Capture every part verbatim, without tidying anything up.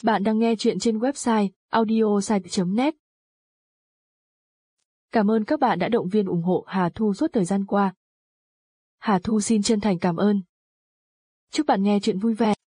Bạn đang nghe chuyện trên website audiosite chấm net. Cảm ơn các bạn đã động viên ủng hộ Hà Thu suốt thời gian qua. Hà Thu xin chân thành cảm ơn. Chúc bạn nghe chuyện vui vẻ.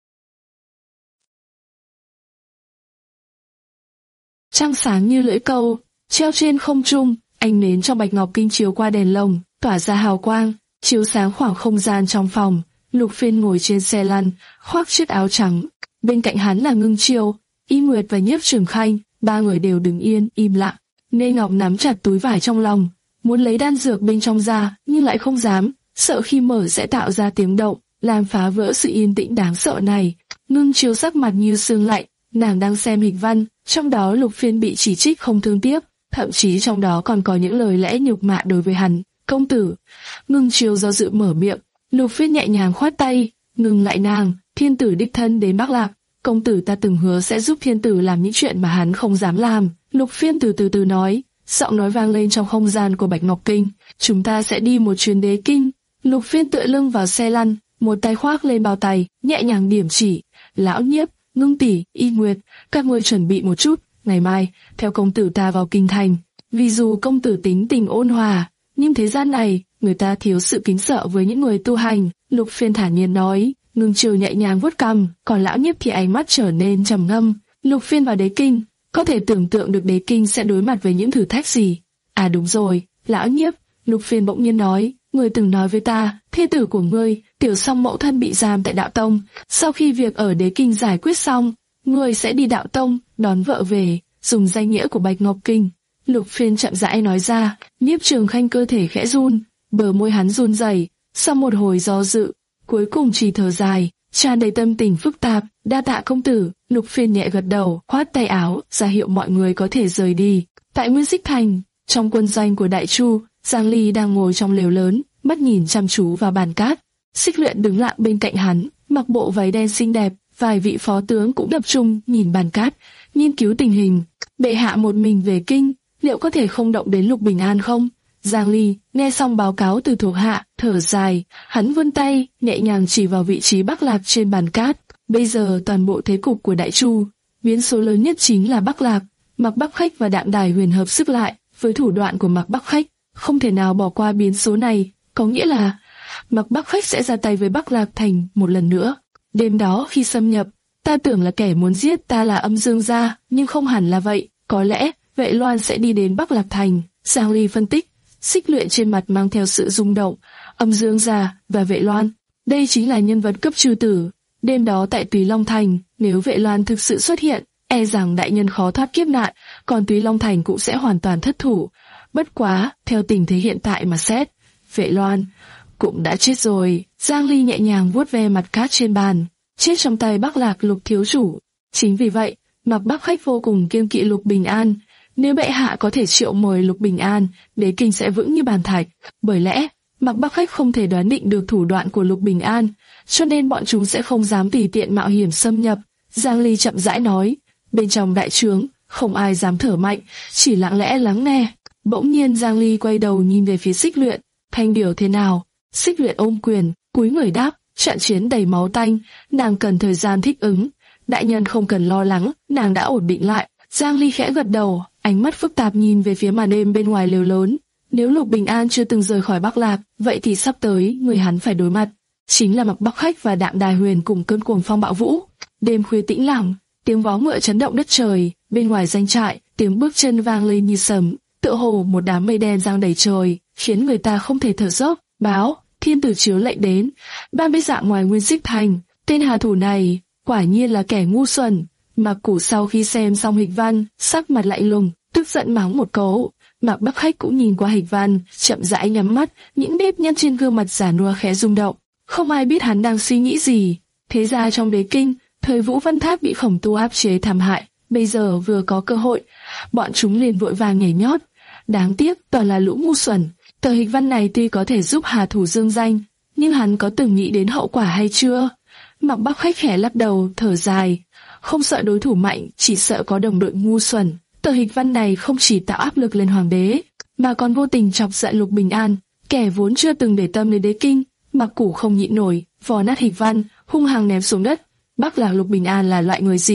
Trăng sáng như lưỡi câu, treo trên không trung, ánh nến trong bạch ngọc kinh chiếu qua đèn lồng, tỏa ra hào quang, chiếu sáng khoảng không gian trong phòng. Lục Phiên ngồi trên xe lăn, khoác chiếc áo trắng. Bên cạnh hắn là Ngưng Chiêu, Y Nguyệt và Nhiếp Trường Khanh, ba người đều đứng yên, im lặng. Nê Ngọc nắm chặt túi vải trong lòng, muốn lấy đan dược bên trong ra, nhưng lại không dám, sợ khi mở sẽ tạo ra tiếng động, làm phá vỡ sự yên tĩnh đáng sợ này. Ngưng Chiêu sắc mặt như sương lạnh, nàng đang xem hịch văn, trong đó Lục Phiên bị chỉ trích không thương tiếc, thậm chí trong đó còn có những lời lẽ nhục mạ đối với hắn. Công tử. Ngưng Chiêu do dự mở miệng, Lục Phiên nhẹ nhàng khoát tay, ngừng lại nàng. Thiên tử đích thân đến Bắc Lạc, công tử ta từng hứa sẽ giúp thiên tử làm những chuyện mà hắn không dám làm. Lục Phiên từ từ từ nói, giọng nói vang lên trong không gian của Bạch Ngọc Kinh. Chúng ta sẽ đi một chuyến đế kinh. Lục Phiên tựa lưng vào xe lăn, một tay khoác lên bao tay, nhẹ nhàng điểm chỉ. Lão Nhiếp, Ngưng tỷ, Y Nguyệt, các ngươi chuẩn bị một chút, ngày mai theo công tử ta vào kinh thành. Vì dù công tử tính tình ôn hòa, nhưng thế gian này người ta thiếu sự kính sợ với những người tu hành. Lục Phiên thản nhiên nói. Ngưng Chiêu nhẹ nhàng vuốt cằm, còn Lão Nhiếp thì ánh mắt trở nên trầm ngâm. Lục Phiên vào đế kinh, có thể tưởng tượng được đế kinh sẽ đối mặt với những thử thách gì. À đúng rồi, Lão Nhiếp, Lục Phiên bỗng nhiên nói, ngươi từng nói với ta, thê tử của ngươi, Tiểu Song mẫu thân bị giam tại Đạo Tông. Sau khi việc ở đế kinh giải quyết xong, ngươi sẽ đi Đạo Tông đón vợ về, dùng danh nghĩa của Bạch Ngọc Kinh. Lục Phiên chậm rãi nói ra. Nhiếp Trường Khanh cơ thể khẽ run, bờ môi hắn run rẩy, sau một hồi do dự, cuối cùng chỉ thở dài, tràn đầy tâm tình phức tạp. Đa tạ công tử. Lục Phiên nhẹ gật đầu, khoát tay áo, ra hiệu mọi người có thể rời đi. Tại Nguyên Xích Thành, trong quân doanh của Đại Chu, Giang Ly đang ngồi trong lều lớn, mắt nhìn chăm chú vào bàn cát. Xích Luyện đứng lặng bên cạnh hắn, mặc bộ váy đen xinh đẹp. Vài vị phó tướng cũng tập trung nhìn bàn cát, nghiên cứu tình hình. Bệ hạ một mình về kinh, liệu có thể không động đến Lục Bình An không? Giang Ly nghe xong báo cáo từ thuộc hạ, thở dài, hắn vươn tay, nhẹ nhàng chỉ vào vị trí Bắc Lạc trên bàn cát. Bây giờ toàn bộ thế cục của Đại Chu, biến số lớn nhất chính là Bắc Lạc. Mạc Bắc Khách và Đạm Đài Huyền hợp sức lại, với thủ đoạn của Mạc Bắc Khách, không thể nào bỏ qua biến số này, có nghĩa là Mạc Bắc Khách sẽ ra tay với Bắc Lạc Thành một lần nữa. Đêm đó khi xâm nhập, ta tưởng là kẻ muốn giết ta là Âm Dương gia, nhưng không hẳn là vậy, có lẽ Vệ Loan sẽ đi đến Bắc Lạc Thành. Giang Ly phân tích. Xích Luyện trên mặt mang theo sự rung động. Âm Dương gia và Vệ Loan, đây chính là nhân vật cấp chư tử. Đêm đó tại Túy Long Thành, nếu Vệ Loan thực sự xuất hiện, e rằng đại nhân khó thoát kiếp nạn, còn Túy Long Thành cũng sẽ hoàn toàn thất thủ. Bất quá, theo tình thế hiện tại mà xét, Vệ Loan cũng đã chết rồi. Giang Ly nhẹ nhàng vuốt ve mặt cát trên bàn, chết trong tay Bắc Lạc Lục thiếu chủ. Chính vì vậy, Mạc Bắc Khách vô cùng kiêng kỵ Lục Bình An. Nếu bệ hạ có thể triệu mời Lục Bình An, đế kinh sẽ vững như bàn thạch. Bởi lẽ, Mạc Bắc Khách không thể đoán định được thủ đoạn của Lục Bình An, cho nên bọn chúng sẽ không dám tùy tiện mạo hiểm xâm nhập. Giang Ly chậm rãi nói. Bên trong đại trướng, không ai dám thở mạnh, chỉ lặng lẽ lắng nghe. Bỗng nhiên Giang Ly quay đầu nhìn về phía Xích Luyện. Thanh điều thế nào? Xích Luyện ôm quyền, cúi người đáp. Trận chiến đầy máu tanh, nàng cần thời gian thích ứng. Đại nhân không cần lo lắng, nàng đã ổn định lại. Giang Ly khẽ gật đầu, ánh mắt phức tạp nhìn về phía màn đêm bên ngoài lều lớn. Nếu Lục Bình An chưa từng rời khỏi Bắc Lạc, vậy thì sắp tới người hắn phải đối mặt chính là Mạc Bắc Khách và Đạm Đài Huyền cùng cơn cuồng phong bạo vũ. Đêm khuya tĩnh lặng, tiếng vó ngựa chấn động đất trời. Bên ngoài doanh trại, tiếng bước chân vang lên như sấm, tựa hồ một đám mây đen giăng đầy trời, khiến người ta không thể thở dốc. Báo, thiên tử chiếu lệnh đến. Ban bế dạ ngoài Nguyên Xích Thành, tên hà thủ này quả nhiên là kẻ ngu xuẩn. Mạc Củ sau khi xem xong hịch văn, sắc mặt lạnh lùng, tức giận mắng một câu. Mạc Bắc Khách cũng nhìn qua hịch văn, chậm rãi nhắm mắt, những nếp nhăn trên gương mặt già nua khẽ rung động. Không ai biết hắn đang suy nghĩ gì. Thế ra trong đế kinh, thời Vũ Văn Tháp bị Khổng Tu áp chế thảm hại, bây giờ vừa có cơ hội, bọn chúng liền vội vàng nhảy nhót. Đáng tiếc, toàn là lũ ngu xuẩn. Tờ hịch văn này tuy có thể giúp Hà thủ dương danh, nhưng hắn có từng nghĩ đến hậu quả hay chưa? Mạc Bắc Khách khẽ lắc đầu, thở dài. Không sợ đối thủ mạnh, chỉ sợ có đồng đội ngu xuẩn. Tờ hịch văn này không chỉ tạo áp lực lên hoàng đế, mà còn vô tình chọc giận Lục Bình An, kẻ vốn chưa từng để tâm đến đế kinh. Mạc Củ không nhịn nổi, vò nát hịch văn, hung hăng ném xuống đất. Bắc Lạc Lục Bình An là loại người gì?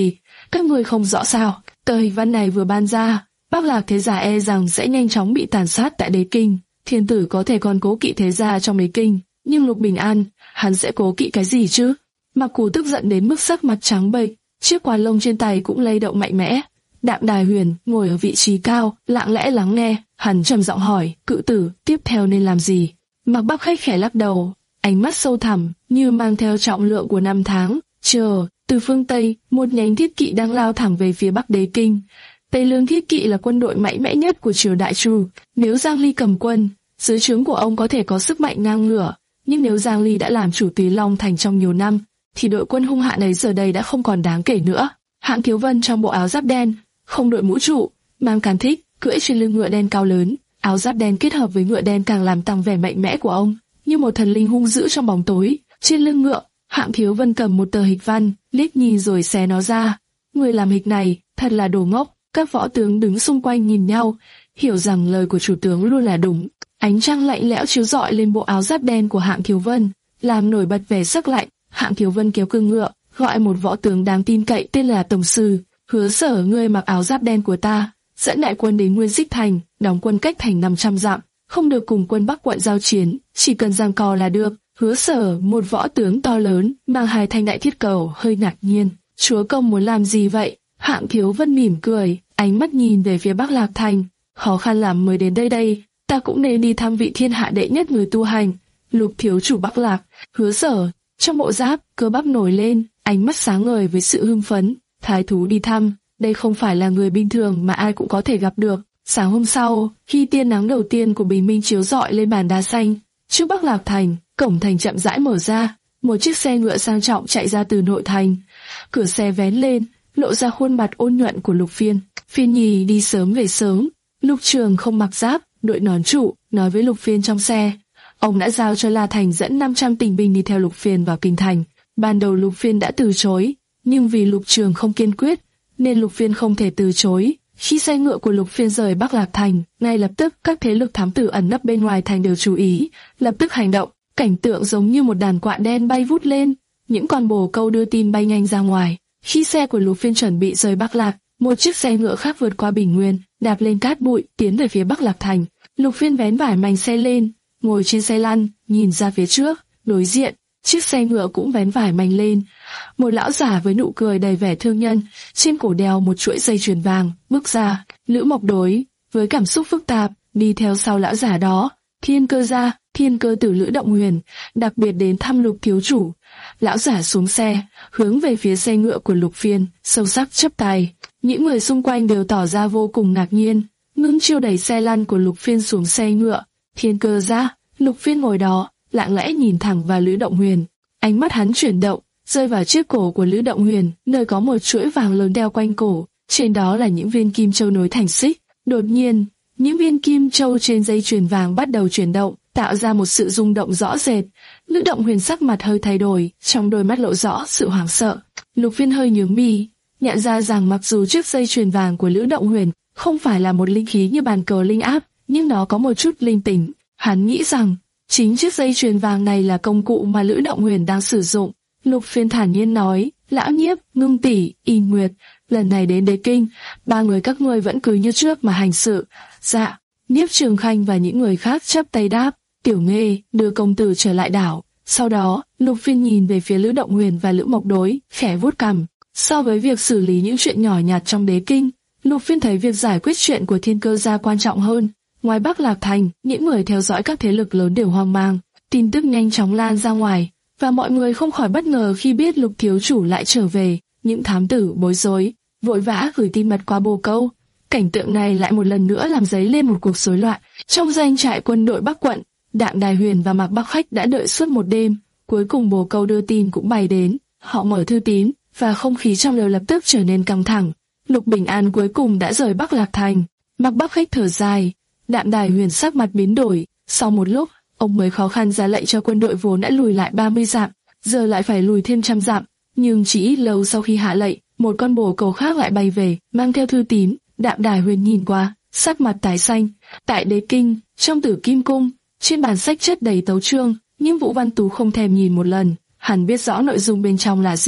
Các người không rõ sao? Tờ hình văn này vừa ban ra, Bắc Lạc thế giả e rằng sẽ nhanh chóng bị tàn sát tại đế kinh. Thiên tử có thể còn cố kỵ thế gia trong đế kinh, nhưng Lục Bình An, hắn sẽ cố kỵ cái gì chứ? Mặc Cù tức giận đến mức sắc mặt trắng bệch, chiếc quạt lông trên tay cũng lay động mạnh mẽ. Đạm Đài Huyền ngồi ở vị trí cao, lặng lẽ lắng nghe. Hắn trầm giọng hỏi, cự tử, tiếp theo nên làm gì? Mạc Bắc Khách khẽ lắc đầu, ánh mắt sâu thẳm, như mang theo trọng lượng của năm tháng. Chờ, từ phương Tây, một nhánh thiết kỵ đang lao thẳng về phía Bắc đế kinh. Tây Lương thiết kỵ là quân đội mạnh mẽ nhất của triều Đại Chu. Nếu Giang Ly cầm quân, dưới trướng của ông có thể có sức mạnh ngang ngửa. Nhưng nếu Giang Ly đã làm chủ Tùy Long Thành trong nhiều năm, thì đội quân hung hãn ấy giờ đây đã không còn đáng kể nữa. Hạng Thiếu Vân trong bộ áo giáp đen, không đội mũ trụ, mang cán thích, cưỡi trên lưng ngựa đen cao lớn. Áo giáp đen kết hợp với ngựa đen càng làm tăng vẻ mạnh mẽ của ông, như một thần linh hung dữ trong bóng tối. Trên lưng ngựa, Hạng Thiếu Vân cầm một tờ hịch văn, liếc nhìn rồi xé nó ra. Người làm hịch này, thật là đồ ngốc. Các võ tướng đứng xung quanh nhìn nhau, hiểu rằng lời của chủ tướng luôn là đúng. Ánh trăng lạnh lẽo chiếu rọi lên bộ áo giáp đen của Hạng Thiếu Vân, làm nổi bật vẻ sắc lạnh. Hạng Thiếu Vân kéo cương ngựa, gọi một võ tướng đáng tin cậy tên là Tổng Sư. Hứa Sở, ngươi mặc áo giáp đen của ta, dẫn đại quân đến Nguyên Dích Thành, đóng quân cách thành năm trăm dặm, không được cùng quân Bắc quận giao chiến, chỉ cần giằng co là được. Hứa Sở, một võ tướng to lớn, mang hai thanh đại thiết cầu, hơi ngạc nhiên. Chúa công muốn làm gì vậy? Hạng Thiếu Vân mỉm cười, ánh mắt nhìn về phía Bắc Lạc Thành. Khó khăn lắm mới đến đây đây, ta cũng nên đi thăm vị thiên hạ đệ nhất người tu hành, Lục thiếu chủ Bắc Lạc. Hứa Sở, trong bộ giáp, cơ bắp nổi lên, ánh mắt sáng ngời với sự hưng phấn. Thái thú đi thăm, đây không phải là người bình thường mà ai cũng có thể gặp được. Sáng hôm sau, khi tia nắng đầu tiên của bình minh chiếu rọi lên bàn đá xanh, trước Bắc Lạc Thành, cổng thành chậm rãi mở ra, một chiếc xe ngựa sang trọng chạy ra từ nội thành. Cửa xe vén lên, lộ ra khuôn mặt ôn nhuận của Lục Phiên. Phiên nhì đi sớm về sớm. Lục Trường không mặc giáp, đội nón trụ, nói với Lục Phiên trong xe. Ông đã giao cho La Thành dẫn năm trăm tinh binh đi theo Lục Phiên vào kinh thành. Ban đầu Lục Phiên đã từ chối, nhưng vì Lục Trường không kiên quyết, nên Lục Phiên không thể từ chối. Khi xe ngựa của Lục Phiên rời Bắc Lạc Thành, ngay lập tức các thế lực thám tử ẩn nấp bên ngoài thành đều chú ý, lập tức hành động. Cảnh tượng giống như một đàn quạ đen bay vút lên, những con bồ câu đưa tin bay nhanh ra ngoài. Khi xe của Lục Phiên chuẩn bị rời Bắc Lạc, một chiếc xe ngựa khác vượt qua bình nguyên, đạp lên cát bụi, tiến về phía Bắc Lạc Thành. Lục Phiên vén vải mảnh xe lên, ngồi trên xe lăn, nhìn ra phía trước. Đối diện, chiếc xe ngựa cũng vén vải mảnh lên. Một lão giả với nụ cười đầy vẻ thương nhân, trên cổ đeo một chuỗi dây chuyền vàng, bước ra. Lữ Mộc Đối, với cảm xúc phức tạp, đi theo sau lão giả đó. Thiên Cơ gia, Thiên Cơ tử Lữ Động Huyền, đặc biệt đến thăm Lục thiếu chủ. Lão giả xuống xe, hướng về phía xe ngựa của Lục Phiên, sâu sắc chắp tay. Những người xung quanh đều tỏ ra vô cùng ngạc nhiên. Ngưng Chiêu đẩy xe lăn của Lục Phiên xuống xe ngựa. Thiên Cơ gia, Lục Phiên ngồi đó, lặng lẽ nhìn thẳng vào Lữ Động Huyền. Ánh mắt hắn chuyển động, rơi vào chiếc cổ của Lữ Động Huyền, nơi có một chuỗi vàng lớn đeo quanh cổ. Trên đó là những viên kim châu nối thành xích. Đột nhiên, những viên kim châu trên dây chuyền vàng bắt đầu chuyển động, tạo ra một sự rung động rõ rệt. Lữ Động Huyền sắc mặt hơi thay đổi, trong đôi mắt lộ rõ sự hoảng sợ. Lục Phiên hơi nhướng mi, nhận ra rằng mặc dù chiếc dây chuyền vàng của Lữ Động Huyền không phải là một linh khí như bàn cờ linh áp, nhưng nó có một chút linh tính. Hắn nghĩ rằng chính chiếc dây chuyền vàng này là công cụ mà Lữ Động Huyền đang sử dụng. Lục Phiên thản nhiên nói, Lão Nhiếp, Ngưng Tỷ, Y Nguyệt, lần này đến đế kinh, ba người các ngươi vẫn cứ như trước mà hành sự. Dạ. Nhiếp Trường Khanh và những người khác chắp tay đáp, Tiểu Nghê, đưa công tử trở lại đảo. Sau đó, Lục Phiên nhìn về phía Lữ Động Huyền và Lữ Mộc Đối, khẽ vuốt cằm. So với việc xử lý những chuyện nhỏ nhặt trong đế kinh, Lục Phiên thấy việc giải quyết chuyện của Thiên Cơ gia quan trọng hơn. Ngoài Bắc Lạc Thành, những người theo dõi các thế lực lớn đều hoang mang. Tin tức nhanh chóng lan ra ngoài, và mọi người không khỏi bất ngờ khi biết Lục thiếu chủ lại trở về. Những thám tử bối rối, vội vã gửi tin mật qua bồ câu. Cảnh tượng này lại một lần nữa làm dấy lên một cuộc rối loạn. Trong doanh trại quân đội Bắc quận, Đạm Đài Huyền và Mạc Bắc Khách đã đợi suốt một đêm. Cuối cùng bồ câu đưa tin cũng bay đến. Họ mở thư tín, và không khí trong lều lập tức trở nên căng thẳng. Lục Bình An cuối cùng đã rời Bắc Lạc Thành. Mạc Bắc Khách thở dài. Đạm Đài Huyền sắc mặt biến đổi. Sau một lúc, ông mới khó khăn ra lệnh cho quân đội vốn đã lùi lại ba mươi dặm, giờ lại phải lùi thêm trăm dặm. Nhưng chỉ ít lâu sau khi hạ lệnh, một con bồ câu khác lại bay về, mang theo thư tín. Đạm Đài Huyền nhìn qua, sắc mặt tái xanh. Tại đế kinh, trong Tử Kim cung, trên bàn sách chất đầy tấu chương, nhưng Vũ Văn Tú không thèm nhìn một lần. Hắn biết rõ nội dung bên trong là gì.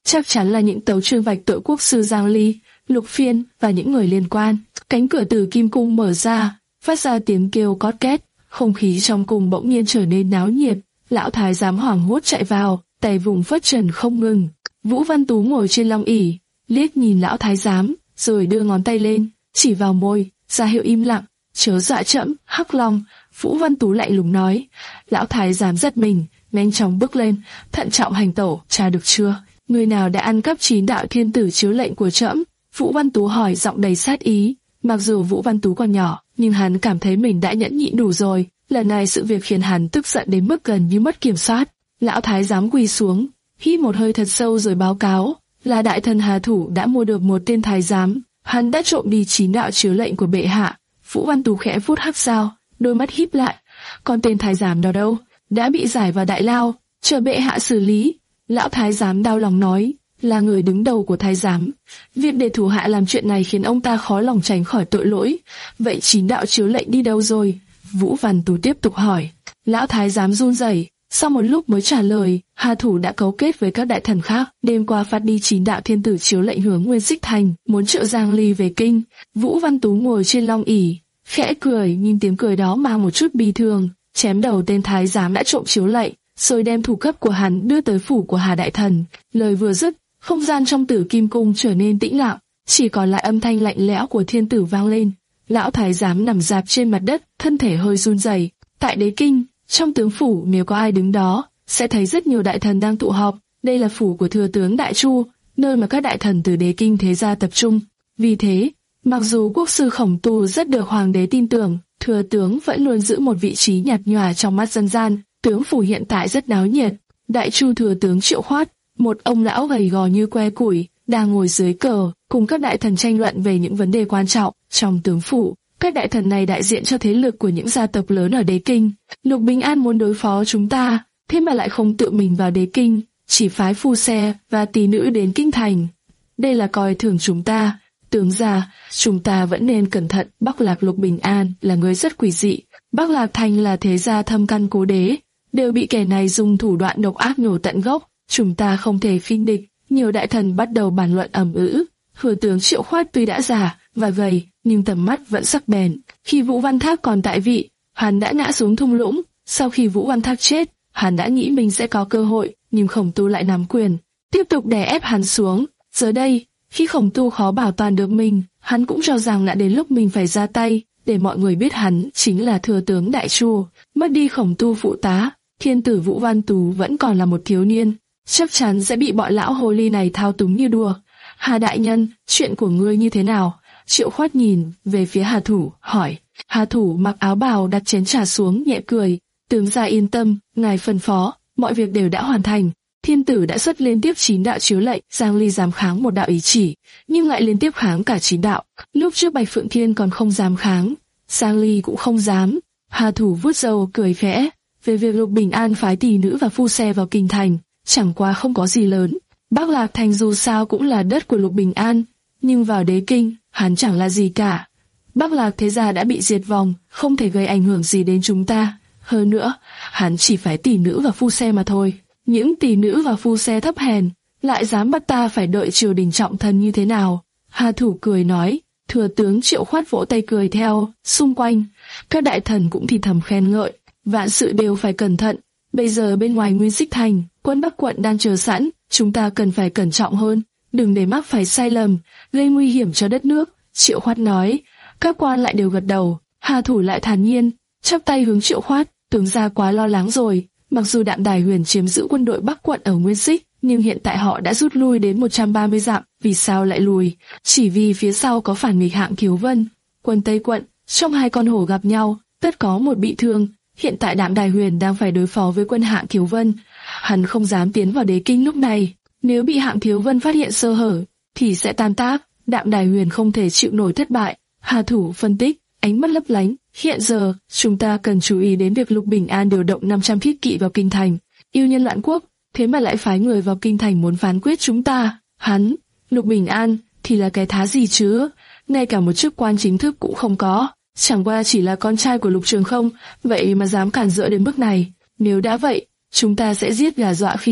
chắc chắn là những tấu chương vạch tội quốc sư Giang Ly, Lục Phiên và những người liên quan. Cánh cửa Tử Kim Cung mở ra, phát ra tiếng kêu cót két, không khí trong cung bỗng nhiên trở nên náo nhiệt. Lão thái giám hoảng hốt chạy vào, tay vùng phất trần không ngừng. Vũ Văn Tú ngồi trên long ỷ, liếc nhìn lão thái giám, rồi đưa ngón tay lên, chỉ vào môi, ra hiệu im lặng. Chớ dọa trẫm, Hắc Long. Vũ Văn Tú lạnh lùng nói. Lão thái giám giật mình, nhanh chóng bước lên, thận trọng hành tẩu. Tra được chưa? Người nào đã ăn cắp chín đạo thiên tử chiếu lệnh của trẫm? Vũ Văn Tú hỏi giọng đầy sát ý. Mặc dù Vũ Văn Tú còn nhỏ, nhưng hắn cảm thấy mình đã nhẫn nhịn đủ rồi. Lần này sự việc khiến hắn tức giận đến mức gần như mất kiểm soát. Lão thái giám quỳ xuống, hít một hơi thật sâu rồi báo cáo là đại thần Hà Thủ đã mua được một tên thái giám. Hắn đã trộm đi chín đạo chiếu lệnh của bệ hạ. Vũ Văn Tú khẽ vuốt hắc dao, đôi mắt híp lại. Còn tên thái giám đó đâu? Đã bị giải vào đại lao, chờ bệ hạ xử lý. Lão thái giám đau lòng nói, là người đứng đầu của thái giám. Việc để thủ hạ làm chuyện này khiến ông ta khó lòng tránh khỏi tội lỗi. Vậy chín đạo chiếu lệnh đi đâu rồi? Vũ Văn Tú tiếp tục hỏi. Lão thái giám run rẩy, sau một lúc mới trả lời, Hà Thủ đã cấu kết với các đại thần khác, đêm qua phát đi chín đạo thiên tử chiếu lệnh hướng Nguyên Xích Thành, muốn triệu Giang Ly về kinh. Vũ Văn Tú ngồi trên long ỷ, khẽ cười, nhưng tiếng cười đó mang một chút bi thương. Chém đầu tên thái giám đã trộm chiếu lệnh, rồi đem thủ cấp của hắn đưa tới phủ của Hà đại thần. Lời vừa dứt, không gian trong Tử Kim Cung trở nên tĩnh lặng, chỉ còn lại âm thanh lạnh lẽo của thiên tử vang lên. Lão thái giám nằm rạp trên mặt đất, thân thể hơi run rẩy. Tại đế kinh, trong tướng phủ nếu có ai đứng đó, sẽ thấy rất nhiều đại thần đang tụ họp. Đây là phủ của thừa tướng Đại Chu, nơi mà các đại thần từ đế kinh thế gia tập trung. Vì thế, mặc dù quốc sư Khổng Tu rất được hoàng đế tin tưởng, thừa tướng vẫn luôn giữ một vị trí nhạt nhòa trong mắt dân gian. Tướng phủ hiện tại rất náo nhiệt. Đại Chu thừa tướng Triệu Khoát, một ông lão gầy gò như que củi, đang ngồi dưới cờ, cùng các đại thần tranh luận về những vấn đề quan trọng trong tướng phủ. Các đại thần này đại diện cho thế lực của những gia tộc lớn ở đế kinh. Lục Bình An muốn đối phó chúng ta, thế mà lại không tự mình vào đế kinh, chỉ phái phu xe và tỷ nữ đến kinh thành. Đây là coi thường chúng ta. Tướng gia, chúng ta vẫn nên cẩn thận. Bắc Lạc Lục Bình An là người rất quỷ dị. Bắc Lạc Thành là thế gia thâm căn cố đế, đều bị kẻ này dùng thủ đoạn độc ác nhổ tận gốc. Chúng ta không thể khinh địch. Nhiều đại thần bắt đầu bàn luận ầm ĩ. Thừa tướng Triệu Khoát tuy đã già và gầy, nhưng tầm mắt vẫn sắc bén. Khi Vũ Văn Thác còn tại vị, hắn đã ngã xuống thung lũng. Sau khi Vũ Văn Thác chết, hắn đã nghĩ mình sẽ có cơ hội, nhưng Khổng Tu lại nắm quyền, tiếp tục đè ép hắn xuống. Giờ đây, khi Khổng Tu khó bảo toàn được mình, hắn cũng cho rằng đã đến lúc mình phải ra tay, để mọi người biết hắn chính là thừa tướng Đại Chu. Mất đi Khổng Tu phụ tá, thiên tử Vũ Văn Tú vẫn còn là một thiếu niên, chắc chắn sẽ bị bọn lão hồ ly này thao túng như đùa. Hà đại nhân, chuyện của ngươi như thế nào? Triệu Khoát nhìn về phía Hà Thủ, hỏi. Hà Thủ mặc áo bào đặt chén trà xuống, nhẹ cười. Tướng gia yên tâm, ngài phân phó, mọi việc đều đã hoàn thành. Thiên tử đã xuất liên tiếp chín đạo chiếu lệnh, Giang Ly dám kháng một đạo ý chỉ, nhưng lại liên tiếp kháng cả chín đạo. Lúc trước Bạch Phượng Thiên còn không dám kháng, Giang Ly cũng không dám. Hà Thủ vuốt râu cười khẽ. Về việc Lục Bình An phái tỷ nữ và phu xe vào kinh thành, chẳng qua không có gì lớn. Bắc Lạc Thành dù sao cũng là đất của Lục Bình An, nhưng vào đế kinh, hắn chẳng là gì cả. Bắc Lạc thế gia đã bị diệt vong, không thể gây ảnh hưởng gì đến chúng ta. Hơn nữa, hắn chỉ phải tỷ nữ và phu xe mà thôi. Những tỷ nữ và phu xe thấp hèn, lại dám bắt ta phải đợi triều đình trọng thân như thế nào? Hà Thủ cười nói. Thừa tướng Triệu Khoát vỗ tay cười theo. Xung quanh, các đại thần cũng thì thầm khen ngợi. Vạn sự đều phải cẩn thận. Bây giờ bên ngoài Nguyên Xích Thành, quân Bắc quận đang chờ sẵn. Chúng ta cần phải cẩn trọng hơn, đừng để mắc phải sai lầm, gây nguy hiểm cho đất nước. Triệu Khoát nói. Các quan lại đều gật đầu. Hà Thủ lại thản nhiên, chắp tay hướng Triệu Khoát. Tướng gia quá lo lắng rồi. Mặc dù Đạm Đài Huyền chiếm giữ quân đội Bắc quận ở Nguyên Xích, nhưng hiện tại họ đã rút lui đến một trăm ba mươi dặm. Vì sao lại lùi? Chỉ vì phía sau có phản nghịch Hạng Kiều Vân. Quân Tây quận, trong hai con hổ gặp nhau, tất có một bị thương. Hiện tại Đạm Đài Huyền đang phải đối phó với quân Hạng Kiều Vân. Hắn không dám tiến vào đế kinh lúc này. Nếu bị Hạng Kiều Vân phát hiện sơ hở, thì sẽ tan tác. Đạm Đài Huyền không thể chịu nổi thất bại. Hà Thủ phân tích, ánh mắt lấp lánh. Hiện giờ, chúng ta cần chú ý đến việc Lục Bình An điều động năm trăm thiết kỵ vào kinh thành. Yêu nhân loạn quốc, thế mà lại phái người vào kinh thành muốn phán quyết chúng ta. Hắn, Lục Bình An, thì là cái thá gì chứ? Ngay cả một chức quan chính thức cũng không có. Chẳng qua chỉ là con trai của Lục Trường Không, vậy mà dám cản rỡ đến mức này. Nếu đã vậy, chúng ta sẽ giết gà dọa khỉ.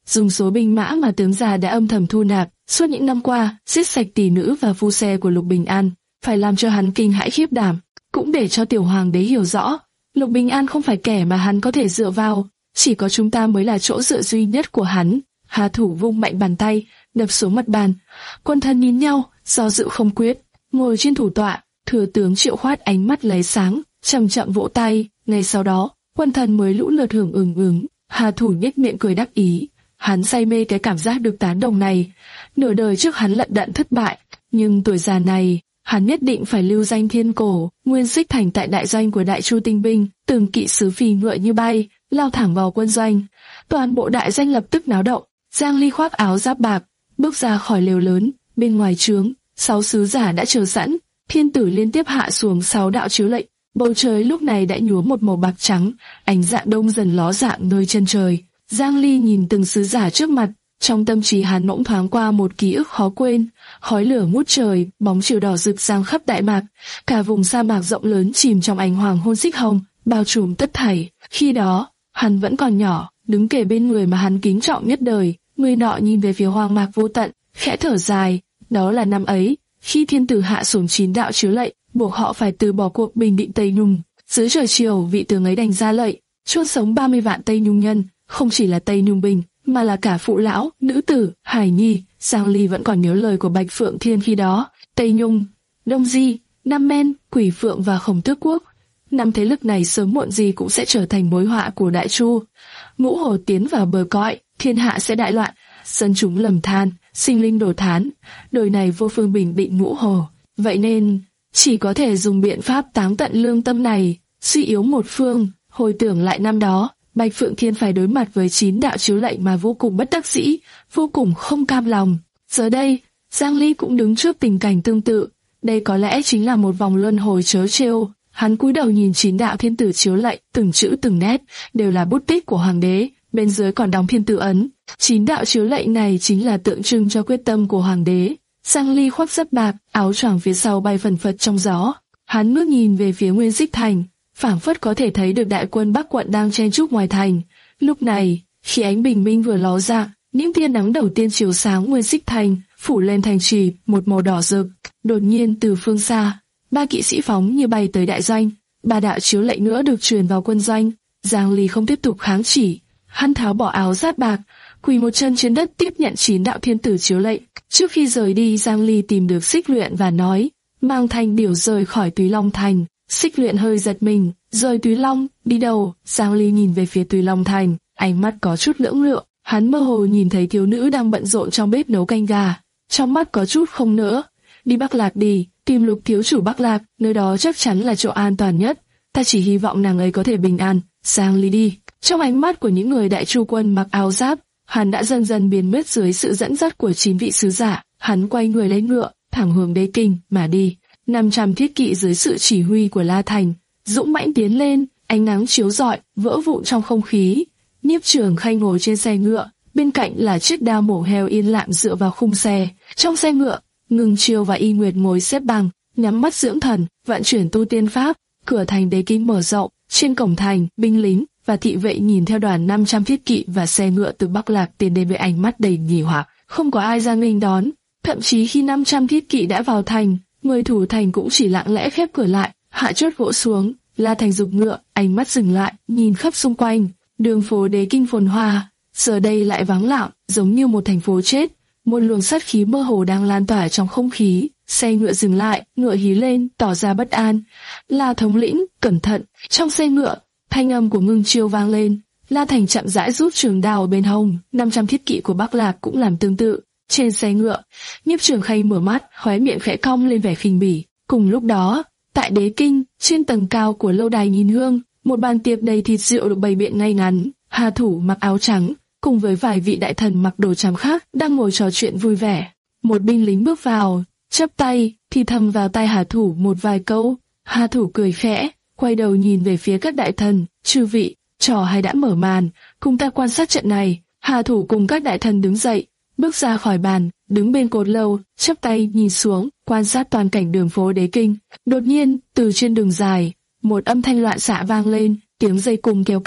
dùng số binh mã mà tướng già đã âm thầm thu nạp suốt những năm qua, giết sạch tỷ nữ và phu xe của Lục Bình An, phải làm cho hắn kinh hãi khiếp đảm, cũng để cho tiểu hoàng đế hiểu rõ, Lục Bình An không phải kẻ mà hắn có thể dựa vào, chỉ có chúng ta mới là chỗ dựa duy nhất của hắn. Hà Thủ vung mạnh bàn tay, đập xuống mặt bàn. Quân thần nhìn nhau, do dự không quyết. Ngồi trên thủ tọa, thừa tướng Triệu Khoát ánh mắt lấy sáng, chậm chậm vỗ tay. Ngay sau đó, quân thần mới lũ lượt hưởng ứng ứng. Hà Thủ nhếch miệng cười đắc ý. Hắn say mê cái cảm giác được tán đồng này. Nửa đời trước hắn lận đận thất bại, nhưng tuổi già này, hắn nhất định phải lưu danh thiên cổ. Nguyên Xích Thành tại đại doanh của Đại Chu tinh binh, từng kỵ sứ phi ngựa như bay, lao thẳng vào quân doanh. Toàn bộ đại doanh lập tức náo động. Giang Ly khoác áo giáp bạc, bước ra khỏi lều lớn. Bên ngoài trướng, sáu sứ giả đã chờ sẵn. Thiên tử liên tiếp hạ xuống sáu đạo chiếu lệnh. Bầu trời lúc này đã nhuốm một màu bạc trắng, ánh dạng đông dần ló dạng nơi chân trời. Giang Ly nhìn từng sứ giả trước mặt, trong tâm trí hắn bỗng thoáng qua một ký ức khó quên. Khói lửa ngút trời, bóng chiều đỏ rực giang khắp đại mạc, cả vùng sa mạc rộng lớn chìm trong ánh hoàng hôn xích hồng, bao trùm tất thảy. Khi đó, hắn vẫn còn nhỏ, đứng kề bên người mà hắn kính trọng nhất đời. Người nọ nhìn về phía hoang mạc vô tận, khẽ thở dài. Đó là năm ấy, khi thiên tử hạ xuống chín đạo chiếu lệnh, buộc họ phải từ bỏ cuộc bình định Tây Nhung. Dưới trời chiều, vị tướng ấy đành ra lệnh, chôn sống ba mươi vạn Tây Nhung nhân, không chỉ là Tây Nhung binh, mà là cả phụ lão, nữ tử, hài nhi. Giang Ly vẫn còn nhớ lời của Bạch Phượng Thiên khi đó. Tây Nhung, Đông Di, Nam Men, Quỷ Phượng và Khổng Tước Quốc, năm thế lực này sớm muộn gì cũng sẽ trở thành mối họa của Đại Chu. Ngũ Hồ tiến vào bờ cõi, thiên hạ sẽ đại loạn, dân chúng lầm than, sinh linh đổ thán. Đời này vô phương bình định Ngũ Hồ, vậy nên chỉ có thể dùng biện pháp táng tận lương tâm này, suy yếu một phương. Hồi tưởng lại năm đó, Bạch Phượng Thiên phải đối mặt với chín đạo chiếu lệnh mà vô cùng bất đắc dĩ, vô cùng không cam lòng. Giờ đây, Giang Ly cũng đứng trước tình cảnh tương tự. Đây có lẽ chính là một vòng luân hồi trớ trêu. Hắn cúi đầu nhìn chín đạo thiên tử chiếu lệnh, từng chữ từng nét đều là bút tích của hoàng đế, bên dưới còn đóng thiên tử ấn. Chín đạo chiếu lệnh này chính là tượng trưng cho quyết tâm của hoàng đế. Giang Ly khoác giáp bạc, áo choàng phía sau bay phần phật trong gió. Hắn ngước nhìn về phía Nguyên Xích Thành, phảng phất có thể thấy được đại quân Bắc quận đang chen chúc ngoài thành. Lúc này, khi ánh bình minh vừa ló ra, những tia nắng đầu tiên chiếu sáng Nguyên Xích Thành, phủ lên thành trì một màu đỏ rực. Đột nhiên từ phương xa, ba kỵ sĩ phóng như bay tới đại doanh. Ba đạo chiếu lệnh nữa được truyền vào quân doanh. Giang Ly không tiếp tục kháng chỉ, hắn tháo bỏ áo giáp bạc, quỳ một chân trên đất tiếp nhận chín đạo thiên tử chiếu lệnh. Trước khi rời đi, Giang Ly tìm được Xích Luyện và nói, mang thanh điểu rời khỏi Túy Long Thành. Xích Luyện hơi giật mình, rời Túy Long, đi đâu? Giang Ly nhìn về phía Túy Long Thành, ánh mắt có chút lưỡng lự. Hắn mơ hồ nhìn thấy thiếu nữ đang bận rộn trong bếp nấu canh gà, trong mắt có chút không nỡ. Đi Bắc Lạc đi, tìm Lục thiếu chủ Bắc Lạc, nơi đó chắc chắn là chỗ an toàn nhất. Ta chỉ hy vọng nàng ấy có thể bình an. Giang Ly đi. Trong ánh mắt của những người Đại Chu quân mặc áo giáp, hắn đã dần dần biến mất dưới sự dẫn dắt của chín vị sứ giả. Hắn quay người lên ngựa, thẳng hướng Đế Kinh mà đi. năm trăm thiết kỵ dưới sự chỉ huy của La Thành, dũng mãnh tiến lên, ánh nắng chiếu rọi, vỡ vụn trong không khí. Nhiếp Trường Khanh ngồi trên xe ngựa, bên cạnh là chiếc đao mổ heo yên lặng dựa vào khung xe. Trong xe ngựa, Ngưng Chiêu và Y Nguyệt ngồi xếp bằng, nhắm mắt dưỡng thần, vận chuyển tu tiên pháp. Cửa thành Đế Kinh mở rộng, trên cổng thành, binh lính và thị vệ nhìn theo đoàn năm trăm thiết kỵ và xe ngựa từ Bắc Lạc tiến đến với ánh mắt đầy nghi hoặc. Không có ai ra nghênh đón, thậm chí khi năm trăm thiết kỵ đã vào thành, người thủ thành cũng chỉ lặng lẽ khép cửa lại, hạ chốt vỗ xuống. La Thành giục ngựa, ánh mắt dừng lại, nhìn khắp xung quanh. Đường phố Đế Kinh phồn hoa, giờ đây lại vắng lặng, giống như một thành phố chết. Một luồng sát khí mơ hồ đang lan tỏa trong không khí. Xe ngựa dừng lại, ngựa hí lên, tỏ ra bất an. La thống lĩnh, cẩn thận. Trong xe ngựa, thanh âm của Ngưng Chiêu vang lên. La Thành chậm rãi rút trường đao ở bên hông. năm trăm thiết kỵ của Bắc Lạc cũng làm tương tự. Trên xe ngựa, Nhiếp Trường Khanh mở mắt, khóe miệng khẽ cong lên vẻ khinh bỉ. Cùng lúc đó, tại Đế Kinh, trên tầng cao của lâu đài Nhìn Hương, một bàn tiệc đầy thịt rượu được bày biện ngay ngắn. Hà Thủ mặc áo trắng, cùng với vài vị đại thần mặc đồ trắng khác đang ngồi trò chuyện vui vẻ. Một binh lính bước vào, chắp tay, thì thầm vào tai Hà Thủ một vài câu. Hà Thủ cười khẽ, quay đầu nhìn về phía các đại thần. Chư vị, trò hay đã mở màn, cùng ta quan sát trận này. Hà Thủ cùng các đại thần đứng dậy, bước ra khỏi bàn, đứng bên cột lâu, chắp tay nhìn xuống, quan sát toàn cảnh đường phố Đế Kinh. Đột nhiên, từ trên đường dài, một âm thanh loạn xạ vang lên, tiếng dây cung kéo căng,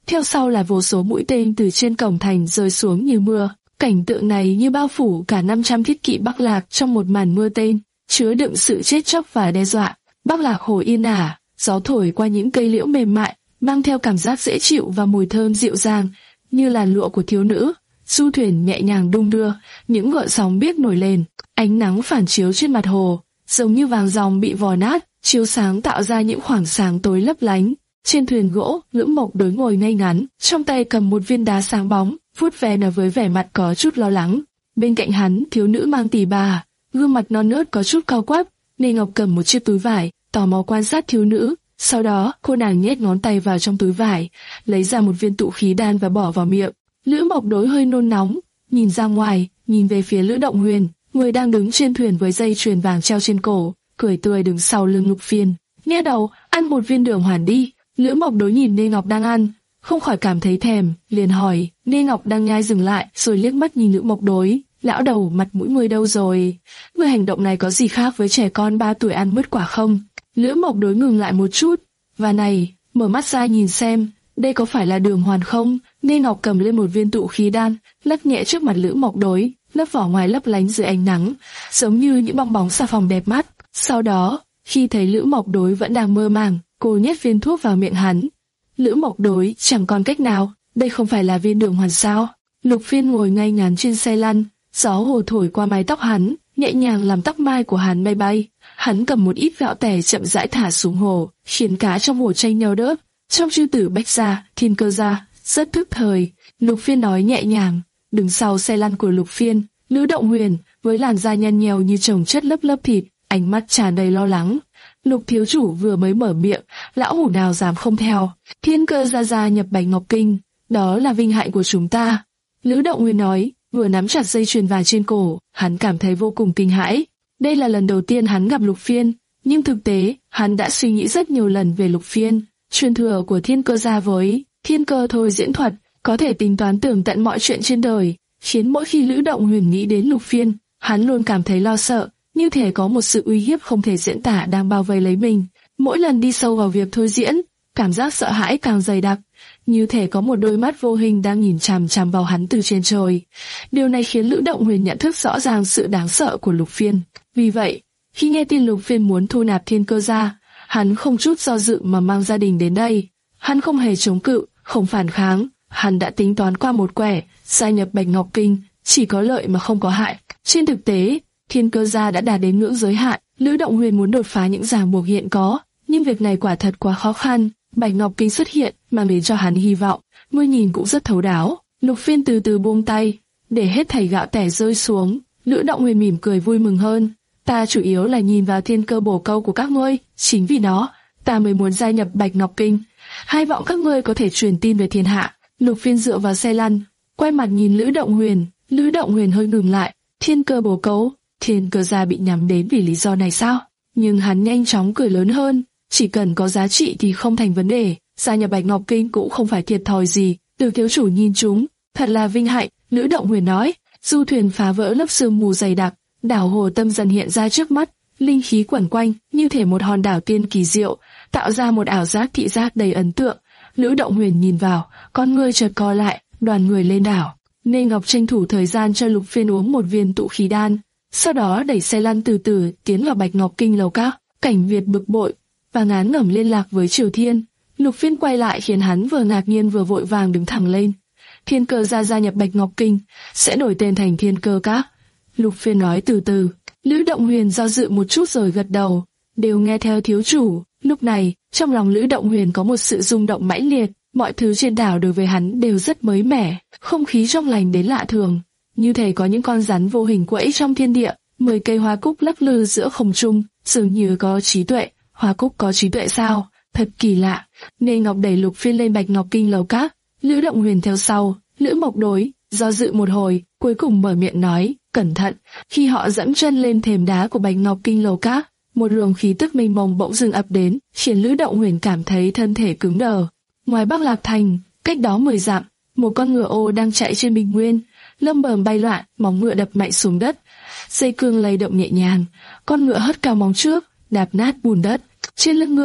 theo sau là vô số mũi tên từ trên cổng thành rơi xuống như mưa. Cảnh tượng này như bao phủ cả năm trăm thiết kỵ Bắc Lạc trong một màn mưa tên, chứa đựng sự chết chóc và đe dọa. Bắc Lạc hồ yên ả, gió thổi qua những cây liễu mềm mại, mang theo cảm giác dễ chịu và mùi thơm dịu dàng, như làn lụa của thiếu nữ. Du thuyền nhẹ nhàng đung đưa, những gợn sóng biếc nổi lên, ánh nắng phản chiếu trên mặt hồ, giống như vàng ròng bị vò nát, chiếu sáng tạo ra những khoảng sáng tối lấp lánh. Trên thuyền gỗ, Lữ Mộc Đối ngồi ngay ngắn, trong tay cầm một viên đá sáng bóng, vuốt ve nó với vẻ mặt có chút lo lắng. Bên cạnh hắn, thiếu nữ mang tỉ bà, gương mặt non nớt có chút cao quắp. Nê Ngọc cầm một chiếc túi vải, tò mò quan sát thiếu nữ. Sau đó, cô nàng nhét ngón tay vào trong túi vải, lấy ra một viên tụ khí đan và bỏ vào miệng. Lữ Mộc Đối hơi nôn nóng, nhìn ra ngoài, nhìn về phía Lữ Động Huyền, người đang đứng trên thuyền với dây chuyền vàng treo trên cổ, cười tươi đứng sau lưng Lục Phiên. Nghe đầu, ăn một viên đường hoàn đi. Lữ Mộc Đối nhìn Nê Ngọc đang ăn, không khỏi cảm thấy thèm, liền hỏi. Nê Ngọc đang nhai dừng lại, rồi liếc mắt nhìn Lữ Mộc Đối. Lão đầu, mặt mũi ngươi đâu rồi? Ngươi hành động này có gì khác với trẻ con ba tuổi ăn mứt quả không? Lữ Mộc Đối ngừng lại một chút, và này, mở mắt ra nhìn xem, đây có phải là đường hoàn không? Nê Ngọc cầm lên một viên tụ khí đan, lắc nhẹ trước mặt Lữ Mộc Đối, lớp vỏ ngoài lấp lánh dưới ánh nắng, giống như những bong bóng xà phòng đẹp mắt. Sau đó, khi thấy Lữ Mộc Đối vẫn đang mơ màng, cô nhét viên thuốc vào miệng hắn. Lữ Mộc Đối chẳng còn cách nào, đây không phải là viên đường hoàn sao? Lục Phiên ngồi ngay ngắn trên xe lăn, gió hồ thổi qua mái tóc hắn, nhẹ nhàng làm tóc mai của hắn bay bay. Hắn cầm một ít gạo tẻ chậm rãi thả xuống hồ, khiến cá trong hồ tranh nhau đớp. Trong chư tử Bách Gia, Thiên Cơ Gia, rất thức thời. Lục Phiên nói nhẹ nhàng. Đứng sau xe lăn của Lục Phiên, Lữ Động Huyền với làn da nhăn nheo như chồng chất lớp lớp thịt, ánh mắt tràn đầy lo lắng. Lục thiếu chủ vừa mới mở miệng, lão hủ nào dám không theo. Thiên Cơ Gia gia nhập Bạch Ngọc Kinh, đó là vinh hạnh của chúng ta. Lữ Động Huyền nói, vừa nắm chặt dây chuyền vàng trên cổ, hắn cảm thấy vô cùng kinh hãi. Đây là lần đầu tiên hắn gặp Lục Phiên, nhưng thực tế, hắn đã suy nghĩ rất nhiều lần về Lục Phiên. Truyền thừa của Thiên Cơ Gia với Thiên Cơ thôi diễn thuật, có thể tính toán tường tận mọi chuyện trên đời, khiến mỗi khi Lữ Động Huyền nghĩ đến Lục Phiên, hắn luôn cảm thấy lo sợ, như thể có một sự uy hiếp không thể diễn tả đang bao vây lấy mình. Mỗi lần đi sâu vào việc thôi diễn, cảm giác sợ hãi càng dày đặc, như thể có một đôi mắt vô hình đang nhìn chằm chằm vào hắn từ trên trời. Điều này khiến Lữ Động Huyền nhận thức rõ ràng sự đáng sợ của Lục Phiên. Vì vậy, khi nghe tin Lục Phiên muốn thu nạp Thiên Cơ Gia, hắn không chút do dự mà mang gia đình đến đây. Hắn không hề chống cự, không phản kháng, hắn đã tính toán qua một quẻ, gia nhập Bạch Ngọc Kinh chỉ có lợi mà không có hại. Trên thực tế, Thiên Cơ Gia đã đạt đến ngưỡng giới hạn. Lữ Động Huyền muốn đột phá những ràng buộc hiện có, nhưng việc này quả thật quá khó khăn. Bạch Ngọc Kinh xuất hiện, mang đến cho hắn hy vọng. Ngươi nhìn cũng rất thấu đáo. Lục Phiên từ từ buông tay, để hết thảy gạo tẻ rơi xuống. Lữ Động Huyền mỉm cười vui mừng hơn. Ta chủ yếu là nhìn vào thiên cơ bổ câu của các ngươi, chính vì nó, ta mới muốn gia nhập Bạch Ngọc Kinh. Hy vọng các ngươi có thể truyền tin về thiên hạ. Lục Phiên dựa vào xe lăn, quay mặt nhìn Lữ Động Huyền. Lữ Động Huyền hơi ngừng lại. Thiên cơ bổ câu, Thiên Cơ Gia bị nhắm đến vì lý do này sao? Nhưng hắn nhanh chóng cười lớn hơn. Chỉ cần có giá trị thì không thành vấn đề, gia nhập Bạch Ngọc Kinh cũng không phải thiệt thòi gì. Từ thiếu chủ nhìn chúng, thật là vinh hạnh. Lữ Động Huyền nói. Du thuyền phá vỡ lớp sương mù dày đặc, đảo hồ tâm dần hiện ra trước mắt, linh khí quẩn quanh như thể một hòn đảo tiên kỳ diệu, tạo ra một ảo giác thị giác đầy ấn tượng. Lữ Động Huyền nhìn vào, con ngươi chợt co lại, đoàn người lên đảo. Nê Ngọc tranh thủ thời gian cho Lục Phiên uống một viên tụ khí đan, sau đó đẩy xe lăn từ từ tiến vào Bạch Ngọc Kinh lầu các. Cảnh Việt bực bội và ngán ngẩm liên lạc với Triều Thiên. Lục Phiên quay lại khiến hắn vừa ngạc nhiên vừa vội vàng đứng thẳng lên. Thiên Cơ Gia gia nhập Bạch Ngọc Kinh sẽ đổi tên thành Thiên Cơ Các. Lục Phiên nói từ từ. Lữ Động Huyền do dự một chút rồi gật đầu, đều nghe theo thiếu chủ. Lúc này, trong lòng Lữ Động Huyền có một sự rung động mãnh liệt. Mọi thứ trên đảo đối với hắn đều rất mới mẻ, không khí trong lành đến lạ thường, như thể có những con rắn vô hình quẫy trong thiên địa. Mười cây hoa cúc lắc lư giữa không trung, dường như có trí tuệ. Hoa cúc có trí tuệ sao? Thật kỳ lạ. Nê Ngọc đẩy Lục Phiên lên Bạch Ngọc Kinh lầu các, Lữ Động Huyền theo sau. Lữ Mộc Đối do dự một hồi, cuối cùng mở miệng nói, cẩn thận. Khi họ dẫm chân lên thềm đá của Bạch Ngọc Kinh lầu các, một luồng khí tức mênh mông bỗng dưng ập đến, khiến Lữ Động Huyền cảm thấy thân thể cứng đờ. Ngoài Bắc Lạc Thành, cách đó mười dặm, một con ngựa ô đang chạy trên bình nguyên, lông bờm bay loạn, móng ngựa đập mạnh xuống đất, dây cương lay động nhẹ nhàng. Con ngựa hất cao móng trước, đạp nát bùn đất. Trên lưng ngựa,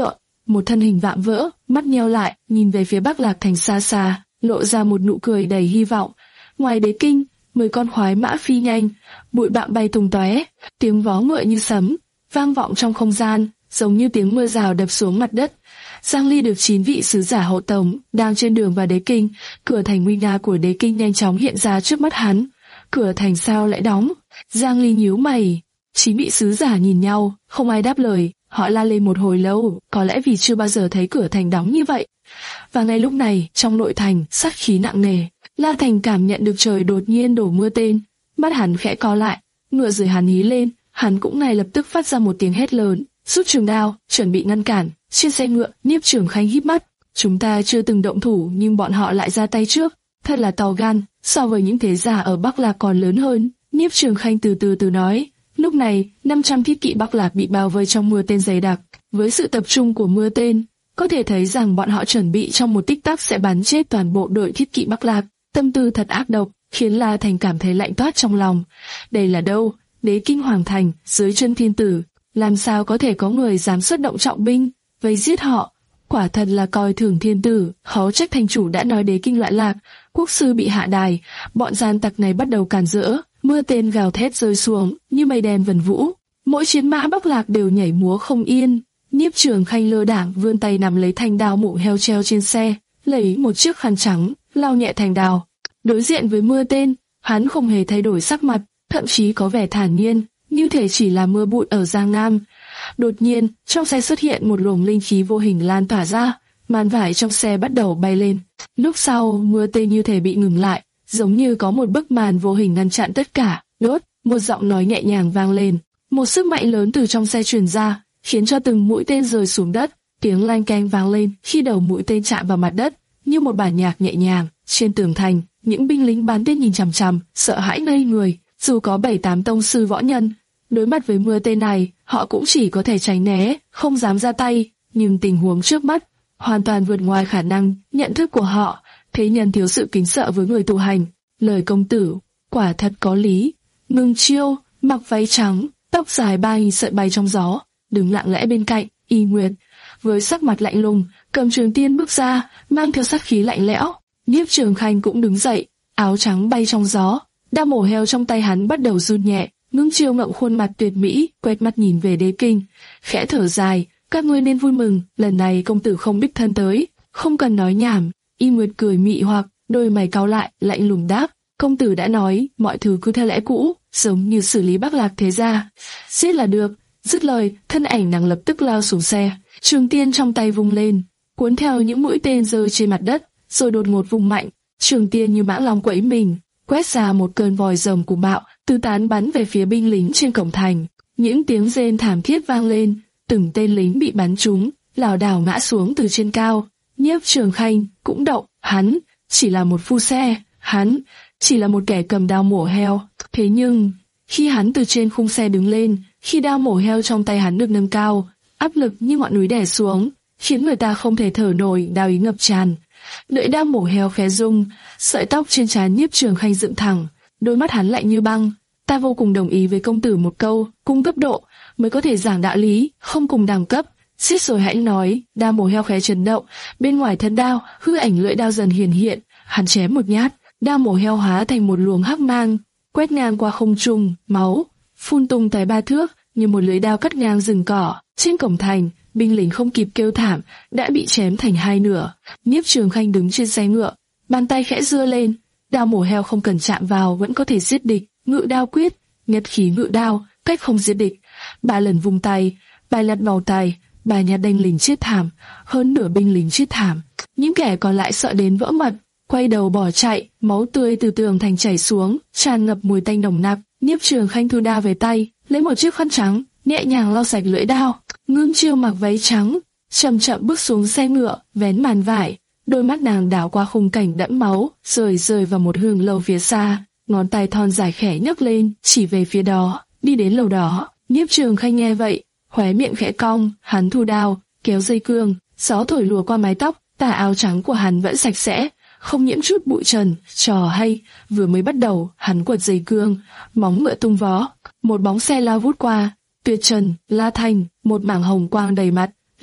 một thân hình vạm vỡ, mắt nheo lại, nhìn về phía Bắc Lạc Thành xa xa, lộ ra một nụ cười đầy hy vọng. Ngoài đế kinh, mười con khoái mã phi nhanh, bụi bặm bay tung tóe, tiếng vó ngựa như sấm vang vọng trong không gian, giống như tiếng mưa rào đập xuống mặt đất. Giang Ly được chín vị sứ giả hộ tống, đang trên đường vào đế kinh. Cửa thành nguy nga của đế kinh nhanh chóng hiện ra trước mắt hắn. Cửa thành sao lại đóng? Giang Ly nhíu mày. Chín vị sứ giả nhìn nhau, không ai đáp lời. Họ la lên một hồi lâu, có lẽ vì chưa bao giờ thấy cửa thành đóng như vậy. Và ngay lúc này, trong nội thành, sát khí nặng nề. La Thành cảm nhận được trời đột nhiên đổ mưa tên, mắt hắn khẽ co lại, ngựa dưới hắn hí lên, hắn cũng ngay lập tức phát ra một tiếng hét lớn, rút trường đao, chuẩn bị ngăn cản. Trên xe ngựa, Niếp Trường Khanh híp mắt, chúng ta chưa từng động thủ nhưng bọn họ lại ra tay trước, thật là to gan, so với những thế giả ở Bắc Lạc còn lớn hơn. Niếp Trường Khanh từ từ từ nói. Lúc này, năm trăm thiết kỵ Bắc Lạc bị bao vây trong mưa tên dày đặc, với sự tập trung của mưa tên, có thể thấy rằng bọn họ chuẩn bị trong một tích tắc sẽ bắn chết toàn bộ đội thiết kỵ Bắc Lạc. Tâm tư thật ác độc, khiến La Thành cảm thấy lạnh toát trong lòng. Đây là đâu? Đế kinh hoàng thành, dưới chân thiên tử, làm sao có thể có người dám xuất động trọng binh, vây giết họ? Quả thật là coi thường thiên tử. Khó trách thành chủ đã nói đế kinh loạn lạc, quốc sư bị hạ đài. Bọn gian tặc này bắt đầu càn rỡ, mưa tên gào thét rơi xuống như mây đen vần vũ. Mỗi chiến mã Bắc Lạc đều nhảy múa không yên. Niếp Trường Khanh lơ đảng vươn tay nắm lấy thanh đao mổ heo treo trên xe, lấy một chiếc khăn trắng lau nhẹ thành đào. Đối diện với mưa tên, hắn không hề thay đổi sắc mặt, thậm chí có vẻ thản nhiên, như thể chỉ là mưa bụi ở Giang Nam. Đột nhiên, trong xe xuất hiện một luồng linh khí vô hình lan tỏa ra, màn vải trong xe bắt đầu bay lên. Lúc sau, mưa tên như thể bị ngừng lại, giống như có một bức màn vô hình ngăn chặn tất cả. Đốt, một giọng nói nhẹ nhàng vang lên. Một sức mạnh lớn từ trong xe truyền ra, khiến cho từng mũi tên rơi xuống đất. Tiếng lanh canh vang lên khi đầu mũi tên chạm vào mặt đất, như một bản nhạc nhẹ nhàng. Trên tường thành, những binh lính bán tên nhìn chằm chằm, sợ hãi ngây người. Dù có bảy tám tông sư võ nhân, đối mặt với mưa tên này, họ cũng chỉ có thể tránh né, không dám ra tay. Nhưng tình huống trước mắt hoàn toàn vượt ngoài khả năng nhận thức của họ. Thế nhân thiếu sự kính sợ với người tu hành. Lời công tử quả thật có lý. Ngưng Chiêu mặc váy trắng, tóc dài bay sợi bay trong gió, đứng lặng lẽ bên cạnh Y Nguyệt, với sắc mặt lạnh lùng, cầm trường tiên bước ra, mang theo sát khí lạnh lẽo. Niếp Trường Khanh cũng đứng dậy, áo trắng bay trong gió, đao mổ heo trong tay hắn bắt đầu run nhẹ. Ngưng Chiêu ngậm khuôn mặt tuyệt mỹ, quét mắt nhìn về đế kinh, khẽ thở dài, các ngươi nên vui mừng, lần này công tử không đích thân tới, không cần nói nhảm. Y Nguyệt cười mị hoặc, đôi mày cau lại, lạnh lùng đáp, công tử đã nói, mọi thứ cứ theo lẽ cũ, giống như xử lý Bắc Lạc thế gia, giết là được. Dứt lời, thân ảnh nàng lập tức lao xuống xe, trường tiên trong tay vung lên, cuốn theo những mũi tên rơi trên mặt đất, rồi đột ngột vung mạnh, trường tiên như mãng long quẫy mình, quét ra một cơn vòi rồng cuồng bạo, tứ tán bắn về phía binh lính trên cổng thành. Những tiếng rên thảm thiết vang lên, từng tên lính bị bắn trúng, lảo đảo ngã xuống từ trên cao. Nhiếp Trường Khanh cũng động, hắn chỉ là một phu xe, hắn chỉ là một kẻ cầm đao mổ heo. Thế nhưng khi hắn từ trên khung xe đứng lên, khi đao mổ heo trong tay hắn được nâng cao, áp lực như ngọn núi đè xuống, khiến người ta không thể thở nổi, đao ý ngập tràn. Lưỡi đao mổ heo khẽ rung, sợi tóc trên trán Nhiếp Trường Khanh dựng thẳng, đôi mắt hắn lạnh như băng. Ta vô cùng đồng ý với công tử một câu, cùng cấp độ mới có thể giảng đạo lý, không cùng đẳng cấp. Xiết rồi hãy nói. Đao mổ heo khẽ chấn động, bên ngoài thân đao, hư ảnh lưỡi đao dần hiển hiện. Hắn chém một nhát, đao mổ heo hóa thành một luồng hắc mang, quét ngang qua không trung, máu phun tung tới ba thước, như một lưỡi đao cắt ngang rừng cỏ. Trên cổng thành, binh lính không kịp kêu thảm, đã bị chém thành hai nửa. Nhiếp Trường Khanh đứng trên xe ngựa, bàn tay khẽ giơ lên, đao mổ heo không cần chạm vào vẫn có thể giết địch. Ngự đao quyết, nhất khí ngự đao, cách không giết địch. Ba lần vung tay, ba nhát vào tay, ba nhát đánh lính chết thảm, hơn nửa binh lính chết thảm. Những kẻ còn lại sợ đến vỡ mật, quay đầu bỏ chạy, máu tươi từ tường thành chảy xuống, tràn ngập mùi tanh nồng nặc. Nhiếp Trường Khanh thu đao về tay, lấy một chiếc khăn trắng, nhẹ nhàng lau sạch lưỡi đao. Ngưng Chiêu mặc váy trắng, chậm chậm bước xuống xe ngựa, vén màn vải, đôi mắt nàng đảo qua khung cảnh đẫm máu, rồi rơi vào một hương lầu phía xa. Ngón tay thon dài khẽ nhấc lên, chỉ về phía đó, đi đến lầu đó. Nhiếp Trường Khanh nghe vậy, khóe miệng khẽ cong, hắn thu đao, kéo dây cương, gió thổi lùa qua mái tóc, tà áo trắng của hắn vẫn sạch sẽ, không nhiễm chút bụi trần. Trò hay, vừa mới bắt đầu, hắn quật dây cương, móng ngựa tung vó, một bóng xe lao vút qua. Tuyệt Trần, La Thành, một mảng hồng quang đầy mặt,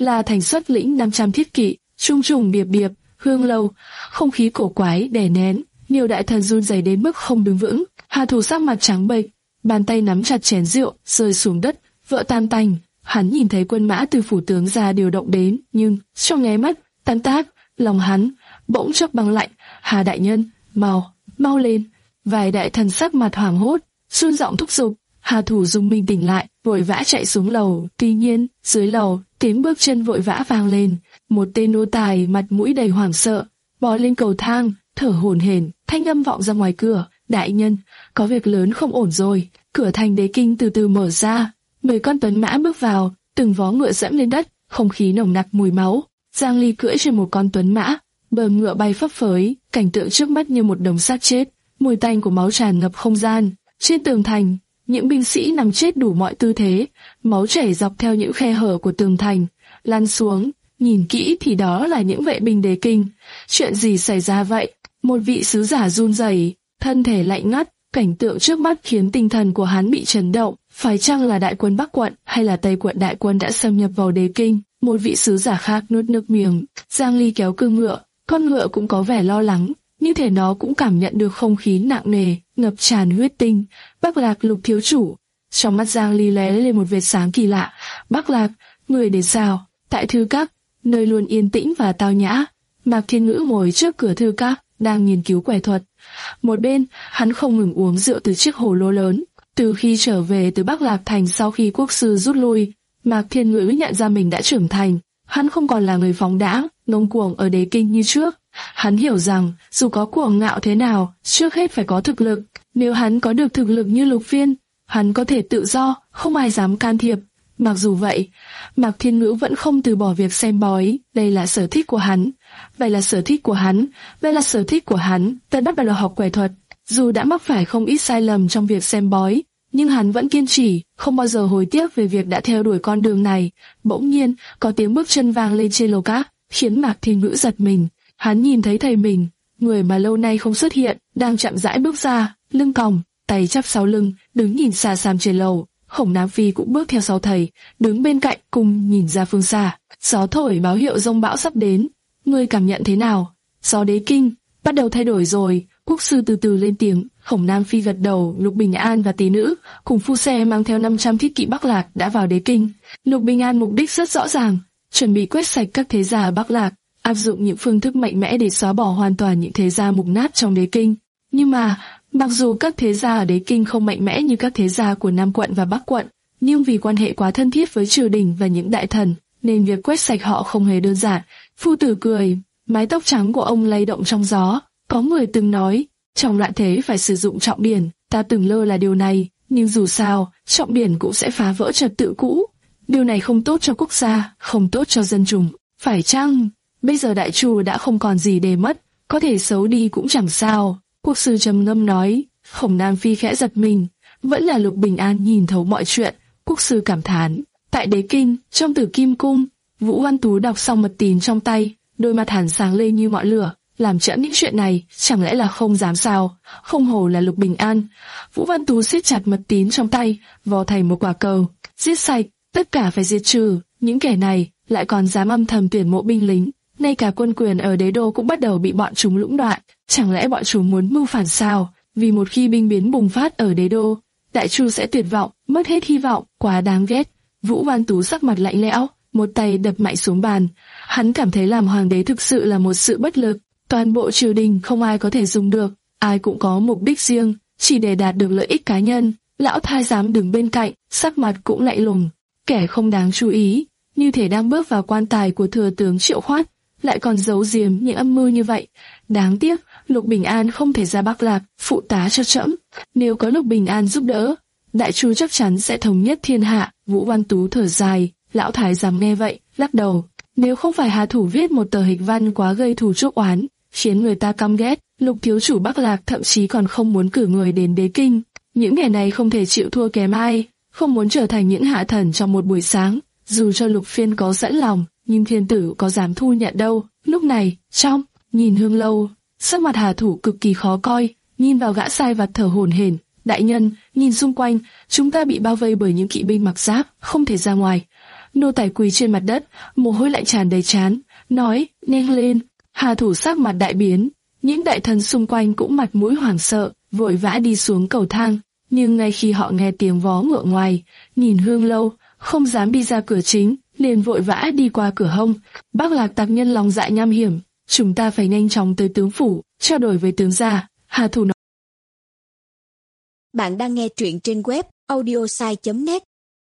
La Thành xuất lĩnh năm trăm thiết kỵ, trung trùng điệp điệp, hương lâu, không khí cổ quái đè nén, nhiều đại thần run rẩy đến mức không đứng vững. Hà Thủ sắc mặt trắng bệch, bàn tay nắm chặt chén rượu, rơi xuống đất, vỡ tan tành. Hắn nhìn thấy quân mã từ phủ tướng ra điều động đến, nhưng trong nháy mắt, tan tác, lòng hắn bỗng chốc băng lạnh. Hà đại nhân, mau, mau lên! Vài đại thần sắc mặt hoảng hốt, run giọng thúc giục. Hà Thủ dùng mình tỉnh lại, vội vã chạy xuống lầu. Tuy nhiên, dưới lầu, tiếng bước chân vội vã vang lên. Một tên nô tài mặt mũi đầy hoảng sợ, bò lên cầu thang, thở hổn hển, thanh âm vọng ra ngoài cửa. Đại nhân, có việc lớn không ổn rồi. Cửa thành Đế Kinh từ từ mở ra, mười con tuấn mã bước vào, từng vó ngựa dẫm lên đất, không khí nồng nặc mùi máu. Giang Ly cưỡi trên một con tuấn mã, bờm ngựa bay phấp phới, cảnh tượng trước mắt như một đống xác chết, mùi tanh của máu tràn ngập không gian. Trên tường thành, những binh sĩ nằm chết đủ mọi tư thế, máu chảy dọc theo những khe hở của tường thành, lăn xuống. Nhìn kỹ thì đó là những vệ binh Đế Kinh. Chuyện gì xảy ra vậy? Một vị sứ giả run rẩy, thân thể lạnh ngắt. Cảnh tượng trước mắt khiến tinh thần của hắn bị chấn động. Phải chăng là đại quân Bắc quận hay là Tây quận đại quân đã xâm nhập vào Đế Kinh? Một vị sứ giả khác nuốt nước miếng. Giang Ly kéo cương ngựa, con ngựa cũng có vẻ lo lắng, như thể nó cũng cảm nhận được không khí nặng nề, ngập tràn huyết tinh. Bắc Lạc Lục thiếu chủ. Trong mắt Giang Ly lóe lên một vệt sáng kỳ lạ. Bắc Lạc, người đến sao? Tại thư các, nơi luôn yên tĩnh và tao nhã, Mạc Thiên Ngữ ngồi trước cửa thư các, đang nghiên cứu quẻ thuật. Một bên, hắn không ngừng uống rượu từ chiếc hồ lô lớn. Từ khi trở về từ Bắc Lạc Thành sau khi quốc sư rút lui, Mạc Thiên Ngữ nhận ra mình đã trưởng thành. Hắn không còn là người phóng đãng, ngông cuồng ở Đế Kinh như trước. Hắn hiểu rằng, dù có cuồng ngạo thế nào, trước hết phải có thực lực. Nếu hắn có được thực lực như Lục Phiên, hắn có thể tự do, không ai dám can thiệp. Mặc dù vậy, Mạc Thiên Ngữ vẫn không từ bỏ việc xem bói. Đây là sở thích của hắn. Vậy là sở thích của hắn. Đây là sở thích của hắn. Tân bắt đầu học quẻ thuật. Dù đã mắc phải không ít sai lầm trong việc xem bói, nhưng hắn vẫn kiên trì, không bao giờ hối tiếc về việc đã theo đuổi con đường này. Bỗng nhiên, có tiếng bước chân vang lên trên lầu các, khiến Mạc Thiên Ngữ giật mình. Hắn nhìn thấy thầy mình, người mà lâu nay không xuất hiện, đang chậm rãi bước ra, lưng còng, tay chắp sau lưng, đứng nhìn xa xăm trên lầu. Khổng Nam Phi cũng bước theo sau thầy, đứng bên cạnh cùng nhìn ra phương xa. Gió thổi báo hiệu giông bão sắp đến. Ngươi cảm nhận thế nào? Gió Đế Kinh bắt đầu thay đổi rồi. Quốc sư từ từ lên tiếng. Khổng Nam Phi gật đầu. Lục Bình An và tỷ nữ cùng phu xe mang theo năm trăm thiết kỵ Bắc Lạc đã vào Đế Kinh. Lục Bình An mục đích rất rõ ràng, chuẩn bị quét sạch các thế gia ở Bắc Lạc, áp dụng những phương thức mạnh mẽ để xóa bỏ hoàn toàn những thế gia mục nát trong Đế Kinh. Nhưng mà mặc dù các thế gia ở Đế Kinh không mạnh mẽ như các thế gia của Nam quận và Bắc quận, nhưng vì quan hệ quá thân thiết với triều đình và những đại thần, nên việc quét sạch họ không hề đơn giản. Phu tử cười, mái tóc trắng của ông lay động trong gió. Có người từng nói, trong loạn thế phải sử dụng trọng điển, ta từng lơ là điều này, nhưng dù sao, trọng điển cũng sẽ phá vỡ trật tự cũ. Điều này không tốt cho quốc gia, không tốt cho dân chúng. Phải chăng, bây giờ đại chu đã không còn gì để mất, có thể xấu đi cũng chẳng sao. Quốc sư trầm ngâm nói. Khổng Nam Phi khẽ giật mình, vẫn là Lục Bình An nhìn thấu mọi chuyện. Quốc sư cảm thán. Tại Đế Kinh, trong Tử Kim Cung, Vũ Văn Tú đọc xong mật tín trong tay, đôi mặt hắn sáng lên như ngọn lửa. Làm chậm những chuyện này, chẳng lẽ là không dám sao? Không hổ là Lục Bình An. Vũ Văn Tú siết chặt mật tín trong tay, vò thành một quả cầu. Giết sạch, tất cả phải diệt trừ. Những kẻ này lại còn dám âm thầm tuyển mộ binh lính. Ngay cả quân quyền ở đế đô cũng bắt đầu bị bọn chúng lũng đoạn. Chẳng lẽ bọn chúng muốn mưu phản sao? Vì một khi binh biến bùng phát ở đế đô, đại chu sẽ tuyệt vọng, mất hết hy vọng, quá đáng ghét. Vũ Văn Tú sắc mặt lạnh lẽo, một tay đập mạnh xuống bàn. Hắn cảm thấy làm hoàng đế thực sự là một sự bất lực. Toàn bộ triều đình không ai có thể dùng được, ai cũng có mục đích riêng, chỉ để đạt được lợi ích cá nhân. Lão thái giám đứng bên cạnh, sắc mặt cũng lạnh lùng, kẻ không đáng chú ý, như thể đang bước vào quan tài của thừa tướng Triệu Khoát, lại còn giấu giếm những âm mưu như vậy. Đáng tiếc, Lục Bình An không thể ra Bắc Lạc phụ tá cho trẫm. Nếu có Lục Bình An giúp đỡ, đại chu chắc chắn sẽ thống nhất thiên hạ. Vũ Văn Tú thở dài. Lão thái giám nghe vậy, lắc đầu. Nếu không phải Hà Thủ viết một tờ hịch văn quá gây thù chuốc oán, khiến người ta căm ghét, Lục thiếu chủ Bắc Lạc thậm chí còn không muốn cử người đến Đế Kinh. Những kẻ này không thể chịu thua kém ai, không muốn trở thành những hạ thần trong một buổi sáng. Dù cho Lục Phiên có dẫn lòng, nhưng thiên tử có dám thu nhận đâu. Lúc này, trong nhìn hương lâu, sắc mặt Hà Thủ cực kỳ khó coi, nhìn vào gã sai vặt thở hổn hển. Đại nhân, nhìn xung quanh, chúng ta bị bao vây bởi những kỵ binh mặc giáp, không thể ra ngoài. Nô tài quỳ trên mặt đất, mồ hôi lạnh tràn đầy trán, nói, nhanh lên. Hà Thủ sắc mặt đại biến, những đại thần xung quanh cũng mặt mũi hoảng sợ, vội vã đi xuống cầu thang. Nhưng ngay khi họ nghe tiếng vó ngựa ngoài, nhìn Hương Lâu, không dám đi ra cửa chính, liền vội vã đi qua cửa hông. Bắc Lạc tặc nhân lòng dạ nham hiểm, chúng ta phải nhanh chóng tới tướng phủ, trao đổi với tướng gia. Hà Thủ nói. Bạn đang nghe truyện trên web audiosai chấm net.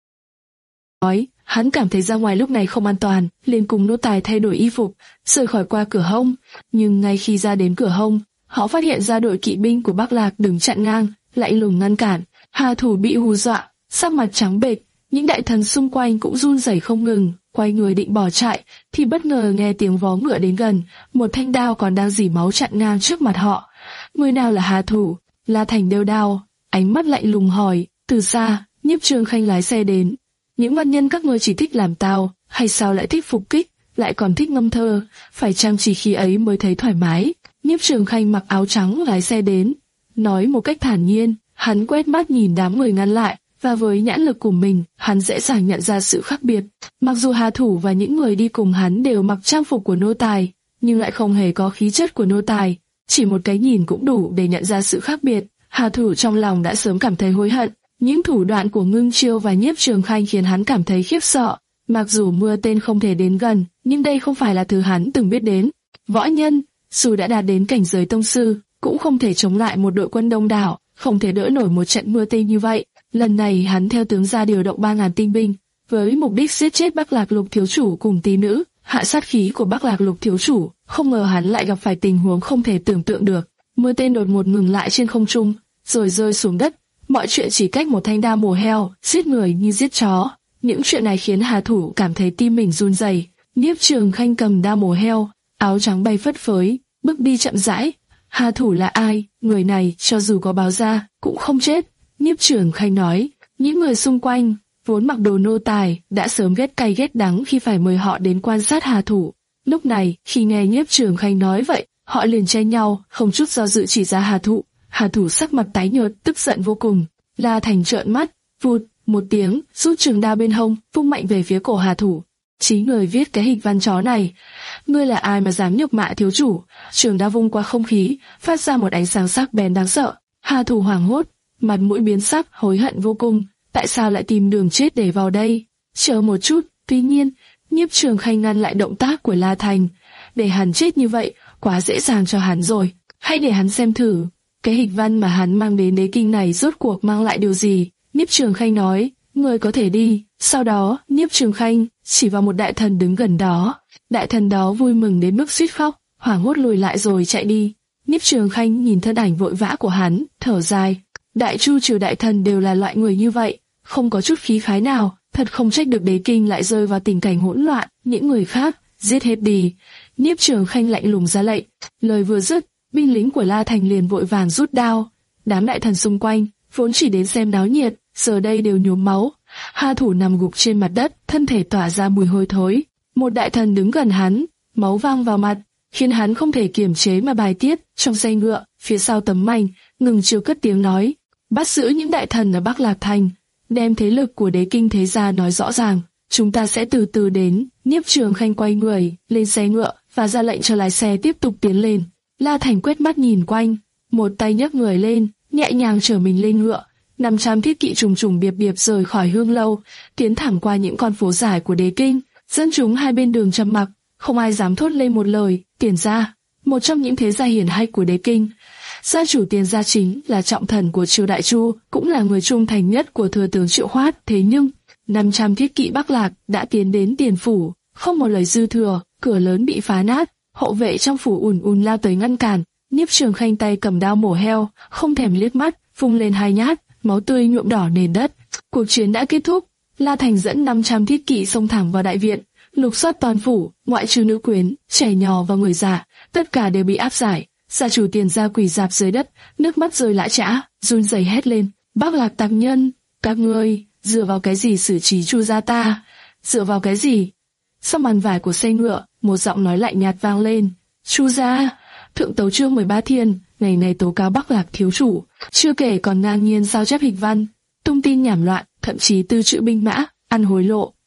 Nói, hắn cảm thấy ra ngoài lúc này không an toàn, liền cùng nô tài thay đổi y phục, rời khỏi qua cửa hông. Nhưng ngay khi ra đến cửa hông, họ phát hiện ra đội kỵ binh của Bắc Lạc đứng chặn ngang, lạnh lùng ngăn cản. Hà Thủ bị hù dọa, sắc mặt trắng bệch, những đại thần xung quanh cũng run rẩy không ngừng, quay người định bỏ chạy, thì bất ngờ nghe tiếng vó ngựa đến gần, một thanh đao còn đang rỉ máu chặn ngang trước mặt họ. Người nào là Hà Thủ? La Thành đeo đao, ánh mắt lạnh lùng hỏi. Từ xa, Nhiếp Trường Khanh lái xe đến. Những văn nhân các ngươi chỉ thích làm tao, hay sao lại thích phục kích, lại còn thích ngâm thơ, phải chăng chỉ khi ấy mới thấy thoải mái? Nhiếp Trường Khanh mặc áo trắng lái xe đến, nói một cách thản nhiên. Hắn quét mắt nhìn đám người ngăn lại, và với nhãn lực của mình, hắn dễ dàng nhận ra sự khác biệt. Mặc dù Hà Thủ và những người đi cùng hắn đều mặc trang phục của nô tài, nhưng lại không hề có khí chất của nô tài. Chỉ một cái nhìn cũng đủ để nhận ra sự khác biệt. Hà Thủ trong lòng đã sớm cảm thấy hối hận. Những thủ đoạn của Ngưng Chiêu và Nhiếp Trường Khanh khiến hắn cảm thấy khiếp sợ. Mặc dù mưa tên không thể đến gần, nhưng đây không phải là thứ hắn từng biết đến. Võ nhân, dù đã đạt đến cảnh giới tông sư, cũng không thể chống lại một đội quân đông đảo, không thể đỡ nổi một trận mưa tên như vậy. Lần này hắn theo tướng gia điều động ba ngàn tinh binh, với mục đích giết chết Bắc Lạc Lục thiếu chủ cùng tí nữ, hạ sát khí của Bắc Lạc Lục thiếu chủ. Không ngờ hắn lại gặp phải tình huống không thể tưởng tượng được. Mưa tên đột ngột ngừng lại trên không trung, rồi rơi xuống đất. Mọi chuyện chỉ cách một thanh đao mổ heo, giết người như giết chó. Những chuyện này khiến Hà Thủ cảm thấy tim mình run rẩy. Nhiếp Trường Khanh cầm đao mổ heo, áo trắng bay phất phới, bước đi chậm rãi. Hà Thủ là ai? Người này cho dù có báo ra cũng không chết. Nhiếp Trường Khanh nói. Những người xung quanh vốn mặc đồ nô tài đã sớm ghét cay ghét đắng khi phải mời họ đến quan sát Hà Thủ. Lúc này khi nghe Nhiếp Trường Khanh nói vậy, họ liền chen nhau, không chút do dự chỉ ra Hà Thủ. Hà Thủ sắc mặt tái nhợt, tức giận vô cùng. La Thành trợn mắt, vụt một tiếng, rút trường đao bên hông, vung mạnh về phía cổ Hà Thủ. Chính người viết cái hình văn chó này, ngươi là ai mà dám nhục mạ thiếu chủ? Trường đao vung qua không khí, phát ra một ánh sáng sắc bén đáng sợ. Hà Thủ hoảng hốt, mặt mũi biến sắc, hối hận vô cùng. Tại sao lại tìm đường chết để vào đây? Chờ một chút. Tuy nhiên, Nhiếp Trường Khanh ngăn lại động tác của La Thành. Để hắn chết như vậy, quá dễ dàng cho hắn rồi. Hãy để hắn xem thử, cái hịch văn mà hắn mang đến đế kinh này rốt cuộc mang lại điều gì. Nhiếp Trường Khanh nói, người có thể đi. Sau đó, Nhiếp Trường Khanh chỉ vào một đại thần đứng gần đó. Đại thần đó vui mừng đến mức suýt khóc, hoảng hốt lùi lại rồi chạy đi. Nhiếp Trường Khanh nhìn thân ảnh vội vã của hắn, thở dài. Đại chu triều đại thần đều là loại người như vậy, không có chút khí khái nào. Thật không trách được đế kinh lại rơi vào tình cảnh hỗn loạn. Những người khác giết hết đi. Nhiếp Trường Khanh lạnh lùng ra lệnh. Lời vừa dứt, binh lính của La Thành liền vội vàng rút đao. Đám đại thần xung quanh vốn chỉ đến xem náo nhiệt, giờ đây đều nhuốm máu. Hà Thủ nằm gục trên mặt đất, thân thể tỏa ra mùi hôi thối. Một đại thần đứng gần hắn, máu văng vào mặt, khiến hắn không thể kiềm chế mà bài tiết. Trong xe ngựa, phía sau tấm mảnh, Ngừng Chiêu cất tiếng nói, bắt giữ những đại thần ở Bắc Lạc Thành, đem thế lực của đế kinh thế gia nói rõ ràng. Chúng ta sẽ từ từ đến. Nhiếp Trường Khanh quay người lên xe ngựa và ra lệnh cho lái xe tiếp tục tiến lên. La Thành quét mắt nhìn quanh, một tay nhấc người lên, nhẹ nhàng chở mình lên ngựa. năm trăm thiết kỵ trùng trùng điệp điệp rời khỏi Hương Lâu, tiến thẳng qua những con phố dài của đế kinh. Dân chúng hai bên đường trầm mặc, không ai dám thốt lên một lời. Tiền gia, một trong những thế gia hiển hách của đế kinh, gia chủ Tiền gia chính là trọng thần của triều Đại Chu, cũng là người trung thành nhất của thừa tướng Triệu Hoát. Thế nhưng năm trăm thiết kỵ Bắc Lạc đã tiến đến Tiền phủ, không một lời dư thừa, cửa lớn bị phá nát, hộ vệ trong phủ ùn ùn lao tới ngăn cản. Nhiếp Trường Khanh tay cầm đao mổ heo, không thèm liếc mắt, vung lên hai nhát, máu tươi nhuộm đỏ nền đất. Cuộc chiến đã kết thúc. La Thành dẫn năm trăm thiết kỵ xông thẳng vào đại viện, lục soát toàn phủ, ngoại trừ nữ quyến, trẻ nhỏ và người già, tất cả đều bị áp giải. Gia chủ Tiền gia quỳ rạp dưới đất, nước mắt rơi lã chã, run rẩy hét lên: Bắc Lạc tặc nhân, các ngươi dựa vào cái gì xử trí Chu gia ta? Dựa vào cái gì? Sau màn vải của xe ngựa, một giọng nói lạnh nhạt vang lên: Chu gia, thượng tấu chương mười ba thiên, ngày này tố cáo Bắc Lạc thiếu chủ, chưa kể còn ngang nhiên sao chép hịch văn, tung tin nhảm loạn, thậm chí tư trữ binh mã, ăn hối lộ,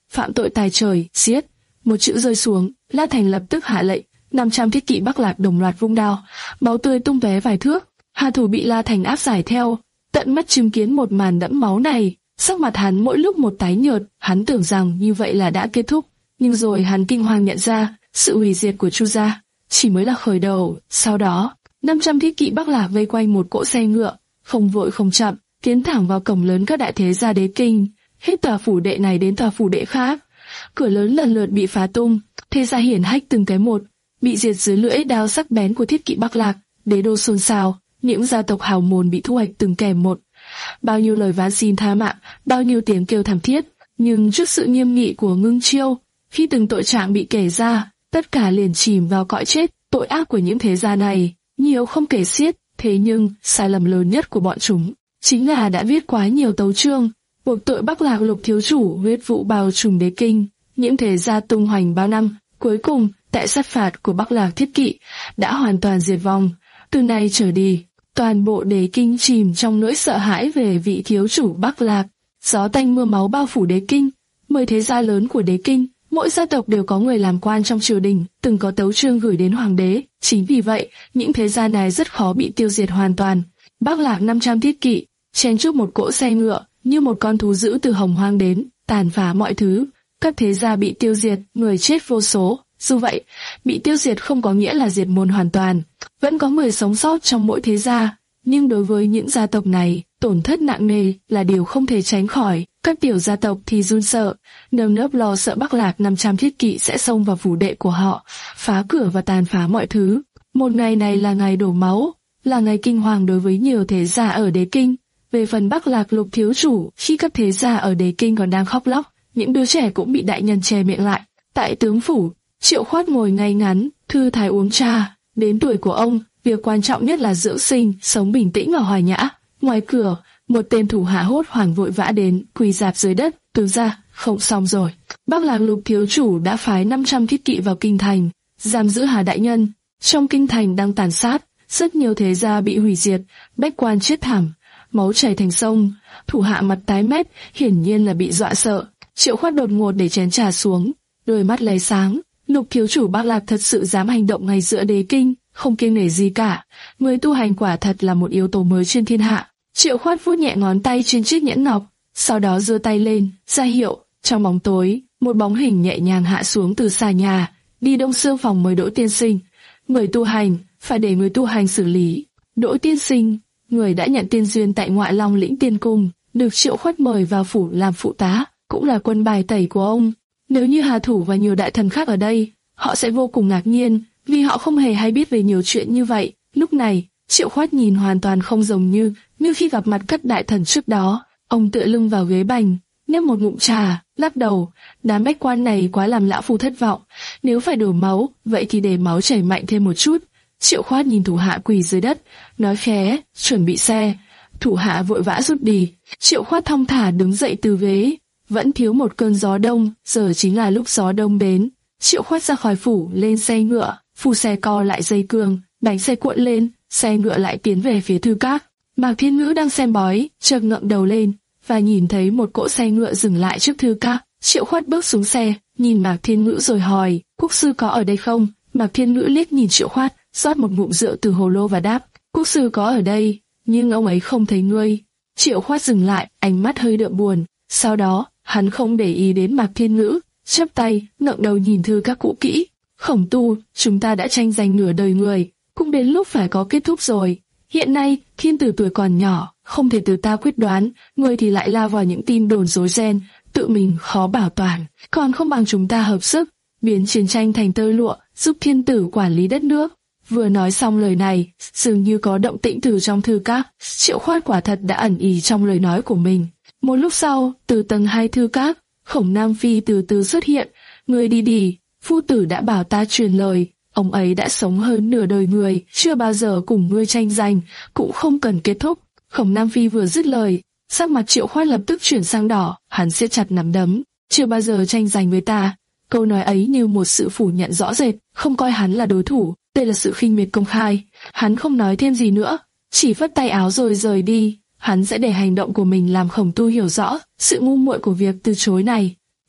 phạm tội tài trời, giết. Một chữ rơi xuống, La Thành lập tức hạ lệnh, năm trăm thiết kỵ Bắc Lạc đồng loạt vung đao, máu tươi tung tóe vài thước. Hà Thủ bị La Thành áp giải theo, tận mắt chứng kiến một màn đẫm máu này, sắc mặt hắn mỗi lúc một tái nhợt. Hắn tưởng rằng như vậy là đã kết thúc, nhưng rồi hắn kinh hoàng nhận ra, sự hủy diệt của Chu gia chỉ mới là khởi đầu. Sau đó, năm trăm thiết kỵ Bắc Lạc vây quanh một cỗ xe ngựa, không vội không chậm, tiến thẳng vào cổng lớn các đại thế gia đế kinh, hết tòa phủ đệ này đến tòa phủ đệ khác. Cửa lớn lần lượt bị phá tung, thế gia hiển hách từng cái một bị diệt dưới lưỡi đao sắc bén của thiết kỵ Bắc Lạc. Đế đô xôn xao, những gia tộc hào môn bị thu hoạch từng kèm một. Bao nhiêu lời van xin tha mạng, bao nhiêu tiếng kêu thảm thiết, nhưng trước sự nghiêm nghị của Ngưng Chiêu, khi từng tội trạng bị kể ra, tất cả liền chìm vào cõi chết. Tội ác của những thế gia này nhiều không kể xiết, thế nhưng sai lầm lớn nhất của bọn chúng chính là đã viết quá nhiều tấu chương buộc tội Bắc Lạc Lục thiếu chủ huyết vụ bao trùm đế kinh. Những thế gia tung hoành bao năm, cuối cùng tại sát phạt của Bắc Lạc thiết kỵ đã hoàn toàn diệt vong. Từ nay trở đi, toàn bộ đế kinh chìm trong nỗi sợ hãi về vị thiếu chủ Bắc Lạc. Gió tanh mưa máu bao phủ đế kinh. Mười thế gia lớn của đế kinh, mỗi gia tộc đều có người làm quan trong triều đình, từng có tấu chương gửi đến hoàng đế. Chính vì vậy, những thế gia này rất khó bị tiêu diệt hoàn toàn. Bắc Lạc năm trăm thiết kỵ chen chúc một cỗ xe ngựa, như một con thú dữ từ hồng hoang đến, tàn phá mọi thứ. Các thế gia bị tiêu diệt, người chết vô số. Dù vậy, bị tiêu diệt không có nghĩa là diệt môn hoàn toàn, vẫn có người sống sót trong mỗi thế gia. Nhưng đối với những gia tộc này, tổn thất nặng nề là điều không thể tránh khỏi. Các tiểu gia tộc thì run sợ, nơm nớp lo sợ Bắc Lạc năm trăm thiết kỵ sẽ xông vào phủ đệ của họ, phá cửa và tàn phá mọi thứ. Một ngày này là ngày đổ máu, là ngày kinh hoàng đối với nhiều thế gia ở đế kinh. Về phần Bắc Lạc Lục thiếu chủ, khi các thế gia ở đế kinh còn đang khóc lóc, những đứa trẻ cũng bị đại nhân che miệng lại. Tại tướng phủ, Triệu Khoát ngồi ngay ngắn, thư thái uống trà. Đến tuổi của ông, việc quan trọng nhất là dưỡng sinh, sống bình tĩnh và hòa nhã. Ngoài cửa, một tên thủ hạ hốt hoảng vội vã đến, quỳ rạp dưới đất. Tướng gia, không xong rồi. Bắc Lạc Lục thiếu chủ đã phái năm trăm thiết kỵ vào kinh thành, giam giữ Hà đại nhân. Trong kinh thành đang tàn sát, rất nhiều thế gia bị hủy diệt, bách quan chết thảm, máu chảy thành sông. Thủ hạ mặt tái mét, hiển nhiên là bị dọa sợ. Triệu Khoát đột ngột để chén trà xuống, đôi mắt lấy sáng. Lục thiếu chủ Bắc Lạc thật sự dám hành động ngay giữa đế kinh, không kiêng nể gì cả. Người tu hành quả thật là một yếu tố mới trên thiên hạ. Triệu Khoát vuốt nhẹ ngón tay trên chiếc nhẫn ngọc, sau đó giơ tay lên, ra hiệu. Trong bóng tối, một bóng hình nhẹ nhàng hạ xuống từ xà nhà, đi Đông Xương phòng mời Đỗ tiên sinh. Người tu hành, phải để người tu hành xử lý. Đỗ tiên sinh, người đã nhận tiên duyên tại Ngoại Long Lĩnh Tiên Cung, được Triệu Khoát mời vào phủ làm phụ tá, cũng là quân bài tẩy của ông. Nếu như Hà Thủ và nhiều đại thần khác ở đây, họ sẽ vô cùng ngạc nhiên, vì họ không hề hay biết về nhiều chuyện như vậy. Lúc này, Triệu Khoát nhìn hoàn toàn không giống như như khi gặp mặt các đại thần trước đó. Ông tựa lưng vào ghế bành, nhấp một ngụm trà, lắc đầu. Đám bách quan này quá làm lão phu thất vọng. Nếu phải đổ máu, vậy thì để máu chảy mạnh thêm một chút. Triệu Khoát nhìn thủ hạ quỳ dưới đất, nói khẽ, chuẩn bị xe. Thủ hạ vội vã rút đi. Triệu Khoát thong thả đứng dậy từ ghế. Vẫn thiếu một cơn gió đông, giờ chính là lúc gió đông đến. Triệu Khoát ra khỏi phủ, lên xe ngựa, phu xe co lại dây cương, bánh xe cuộn lên, xe ngựa lại tiến về phía Thư Các. Mạc Thiên Ngữ đang xem bói, chợt ngẩng đầu lên và nhìn thấy một cỗ xe ngựa dừng lại trước Thư Các. Triệu Khoát bước xuống xe, nhìn Mạc Thiên Ngữ rồi hỏi, quốc sư có ở đây không? Mạc Thiên Ngữ liếc nhìn Triệu Khoát, rót một ngụm rượu từ hồ lô và đáp, quốc sư có ở đây, nhưng ông ấy không thấy ngươi. Triệu Khoát dừng lại, ánh mắt hơi đượm buồn. Sau đó, hắn không để ý đến Mạc Thiên Ngữ, chắp tay, ngẩng đầu nhìn Thư Các cũ kỹ. Khổng Tu, chúng ta đã tranh giành nửa đời người, cũng đến lúc phải có kết thúc rồi. Hiện nay, thiên tử tuổi còn nhỏ, không thể từ ta quyết đoán, người thì lại lao vào những tin đồn rối ren, tự mình khó bảo toàn, còn không bằng chúng ta hợp sức, biến chiến tranh thành tơ lụa, giúp thiên tử quản lý đất nước. Vừa nói xong lời này, dường như có động tĩnh từ trong Thư Các. Triệu Khoát quả thật đã ẩn ý trong lời nói của mình. Một lúc sau, từ tầng hai Thư Các, Khổng Nam Phi từ từ xuất hiện. Người đi đi, phu tử đã bảo ta truyền lời. Ông ấy đã sống hơn nửa đời người, chưa bao giờ cùng ngươi tranh giành, cũng không cần kết thúc. Khổng Nam Phi vừa dứt lời, sắc mặt Triệu Khoát lập tức chuyển sang đỏ, hắn siết chặt nắm đấm. Chưa bao giờ tranh giành với ta. Câu nói ấy như một sự phủ nhận rõ rệt, không coi hắn là đối thủ. Đây là sự khinh miệt công khai. Hắn không nói thêm gì nữa, chỉ phất tay áo rồi rời đi. Hắn sẽ để hành động của mình làm Khổng Tu hiểu rõ sự ngu muội của việc từ chối này.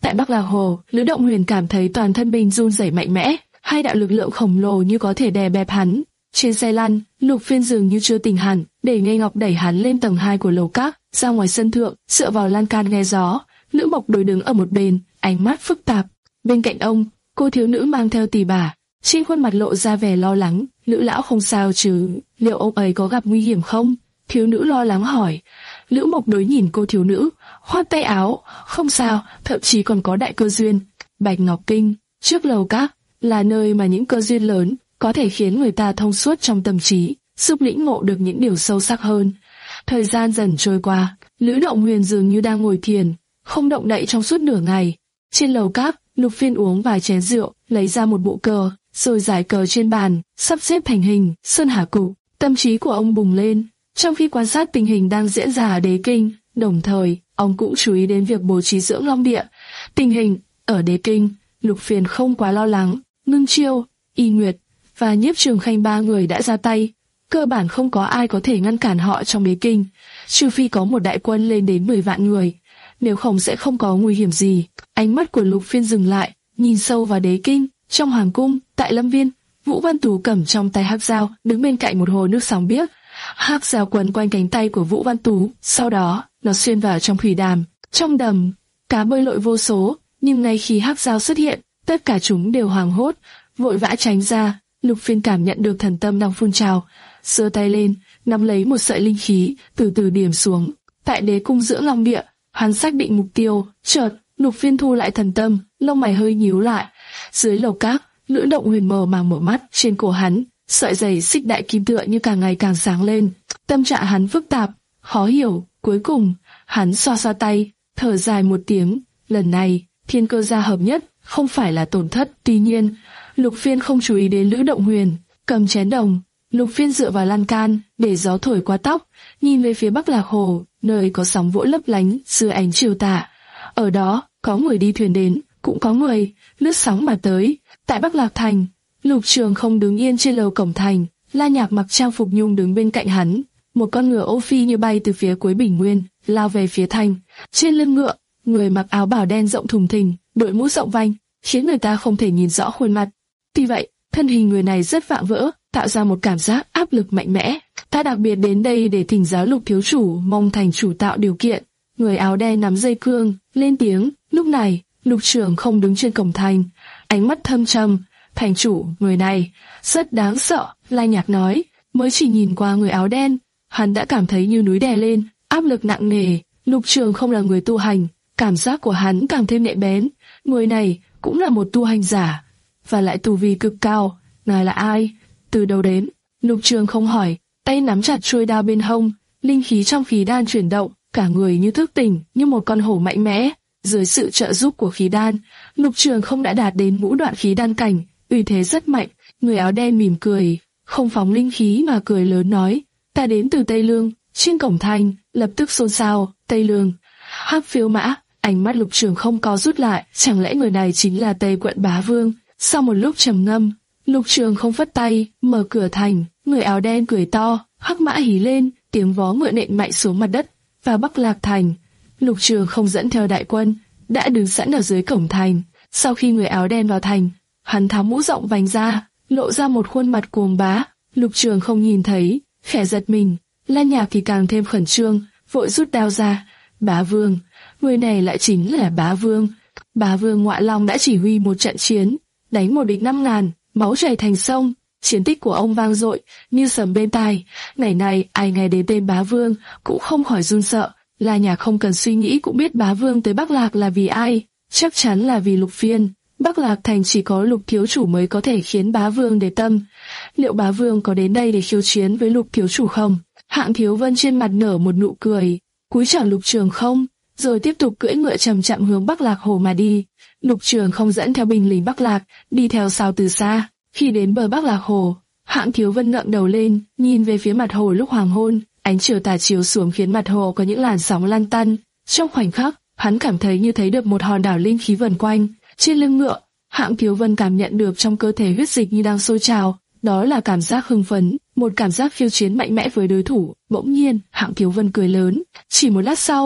Tại Bắc Lạc Hồ, Lữ Động Huyền cảm thấy toàn thân mình run rẩy mạnh mẽ, hai đạo lực lượng khổng lồ như có thể đè bẹp hắn. Trên xe lăn, Lục Phiên dường như chưa tỉnh hẳn, để Nghê Ngọc đẩy hắn lên tầng hai của lầu các, ra ngoài sân thượng, dựa vào lan can nghe gió. Lữ Mộc Đối đứng ở một bên, ánh mắt phức tạp. Bên cạnh ông, cô thiếu nữ mang theo tỳ bà, trên khuôn mặt lộ ra vẻ lo lắng. Lữ lão không sao chứ? Liệu ông ấy có gặp nguy hiểm không? Thiếu nữ lo lắng hỏi. Lữ Mộc Đối nhìn cô thiếu nữ, khoát tay áo, không sao, thậm chí còn có đại cơ duyên. Bạch Ngọc Kinh, trước lầu các, là nơi mà những cơ duyên lớn có thể khiến người ta thông suốt trong tâm trí, giúp lĩnh ngộ được những điều sâu sắc hơn. Thời gian dần trôi qua, Lữ Động Huyền dường như đang ngồi thiền, không động đậy trong suốt nửa ngày. Trên lầu các, Lục Phiên uống vài chén rượu, lấy ra một bộ cờ, rồi giải cờ trên bàn, sắp xếp thành hình sơn hà cục. Tâm trí của ông bùng lên, trong khi quan sát tình hình đang diễn ra ở Đế Kinh, đồng thời ông cũng chú ý đến việc bố trí dưỡng long địa. Tình hình ở Đế Kinh, Lục Phiên không quá lo lắng. Ngưng Chiêu, Y Nguyệt và Nhiếp Trường Khanh ba người đã ra tay, cơ bản không có ai có thể ngăn cản họ trong Đế Kinh, trừ phi có một đại quân lên đến mười vạn người, nếu không sẽ không có nguy hiểm gì. Ánh mắt của Lục Phiên dừng lại, nhìn sâu vào Đế Kinh. Trong hoàng cung, tại Lâm Viên, Vũ Văn Tú cầm trong tay hắc dao, đứng bên cạnh một hồ nước sóng biếc. Hắc dao quấn quanh cánh tay của Vũ Văn Tú, sau đó nó xuyên vào trong thủy đàm. Trong đầm, cá bơi lội vô số, nhưng ngay khi hắc dao xuất hiện, tất cả chúng đều hoảng hốt, vội vã tránh ra. Lục Phiên cảm nhận được thần tâm đang phun trào, giơ tay lên, nắm lấy một sợi linh khí, từ từ điểm xuống. Tại Đế Cung Dưỡng Long Địa, hắn xác định mục tiêu. Chợt, Lục Phiên thu lại thần tâm, lông mày hơi nhíu lại. Dưới lầu các, Lữ Động Huyền mờ màng mở mắt, trên cổ hắn, sợi giày xích đại kim tựa như càng ngày càng sáng lên. Tâm trạng hắn phức tạp, khó hiểu. Cuối cùng, hắn xoa xoa tay, thở dài một tiếng. Lần này, thiên cơ gia hợp nhất, không phải là tổn thất. Tuy nhiên, Lục Phiên không chú ý đến Lữ Động Huyền, cầm chén đồng. Lục Phiên dựa vào lan can, để gió thổi qua tóc, nhìn về phía Bắc Lạc Hồ, nơi có sóng vỗ lấp lánh dưới ánh chiều tà. Ở đó, có người đi thuyền đến, cũng có người lướt sóng mà tới. Tại Bắc Lạc Thành, Lục Trường không đứng yên trên lầu cổng thành, La Nhạc mặc trang phục nhung đứng bên cạnh hắn. Một con ngựa ô phi như bay từ phía cuối bình nguyên, lao về phía thành. Trên lưng ngựa, người mặc áo bào đen rộng thùng thình, đội mũ rộng vành, khiến người ta không thể nhìn rõ khuôn mặt. Tuy vậy, thân hình người này rất vạm vỡ, tạo ra một cảm giác áp lực mạnh mẽ. Ta đặc biệt đến đây để thỉnh giáo Lục thiếu chủ, mong thành chủ tạo điều kiện. Người áo đen nắm dây cương, lên tiếng. Lúc này, Lục Trường không đứng trên cổng thành, ánh mắt thâm trầm. Thành chủ, người này rất đáng sợ. La Nhạc nói. Mới chỉ nhìn qua người áo đen, hắn đã cảm thấy như núi đè lên, áp lực nặng nề. Lục Trường không là người tu hành, cảm giác của hắn càng thêm nhạy bén. Người này cũng là một tu hành giả, và lại tu vi cực cao. Ngài là ai? Từ đâu đến? Lục Trường không hỏi, tay nắm chặt chuôi đao bên hông, linh khí trong khí đan chuyển động, cả người như thức tỉnh, như một con hổ mạnh mẽ. Dưới sự trợ giúp của khí đan, Lục Trường không đã đạt đến ngũ đoạn khí đan cảnh, uy thế rất mạnh. Người áo đen mỉm cười, không phóng linh khí mà cười lớn nói, ta đến từ Tây Lương. Trên cổng thành lập tức xôn xao. Tây Lương? Hắc phiêu mã. Ánh mắt Lục Trường không co rút lại, chẳng lẽ người này chính là Tây Quận Bá Vương? Sau một lúc trầm ngâm, Lục Trường không phất tay, mở cửa thành. Người áo đen cười to, hắc mã hí lên, tiếng vó ngựa nện mạnh xuống mặt đất. Vào Bắc Lạc Thành, Lục Trường không dẫn theo đại quân, đã đứng sẵn ở dưới cổng thành. Sau khi người áo đen vào thành, hắn tháo mũ rộng vành ra, lộ ra một khuôn mặt cuồng bá. Lục Trường không nhìn thấy, khẽ giật mình. La Nhạc thì càng thêm khẩn trương, vội rút đao ra. Bá Vương, người này lại chính là Bá Vương. Bá Vương Ngọa Long đã chỉ huy một trận chiến, đánh một địch năm ngàn, máu chảy thành sông. Chiến tích của ông vang dội như sấm bên tai. Ngày này ai nghe đến tên Bá Vương cũng không khỏi run sợ. La Nhạc không cần suy nghĩ cũng biết Bá Vương tới Bắc Lạc là vì ai, chắc chắn là vì Lục Phiên. Bắc Lạc Thành chỉ có Lục thiếu chủ mới có thể khiến Bá Vương để tâm. Liệu Bá Vương có đến đây để khiêu chiến với Lục thiếu chủ không? Hạng Thiếu Vân trên mặt nở một nụ cười, cúi chào Lục Trường không, rồi tiếp tục cưỡi ngựa chậm chậm hướng Bắc Lạc Hồ mà đi. Lục Trường không dẫn theo binh lính Bắc Lạc, đi theo sau từ xa. Khi đến bờ Bắc Lạc Hồ, Hạng Thiếu Vân ngẩng đầu lên, nhìn về phía mặt hồ lúc hoàng hôn. Ánh chiều tà chiếu xuống khiến mặt hồ có những làn sóng lăn tăn. Trong khoảnh khắc, hắn cảm thấy như thấy được một hòn đảo linh khí vần quanh. Trên lưng ngựa, Hạng Thiếu Vân cảm nhận được trong cơ thể huyết dịch như đang sôi trào. Đó là cảm giác hưng phấn, một cảm giác khiêu chiến mạnh mẽ với đối thủ. Bỗng nhiên, Hạng Thiếu Vân cười lớn. Chỉ một lát sau,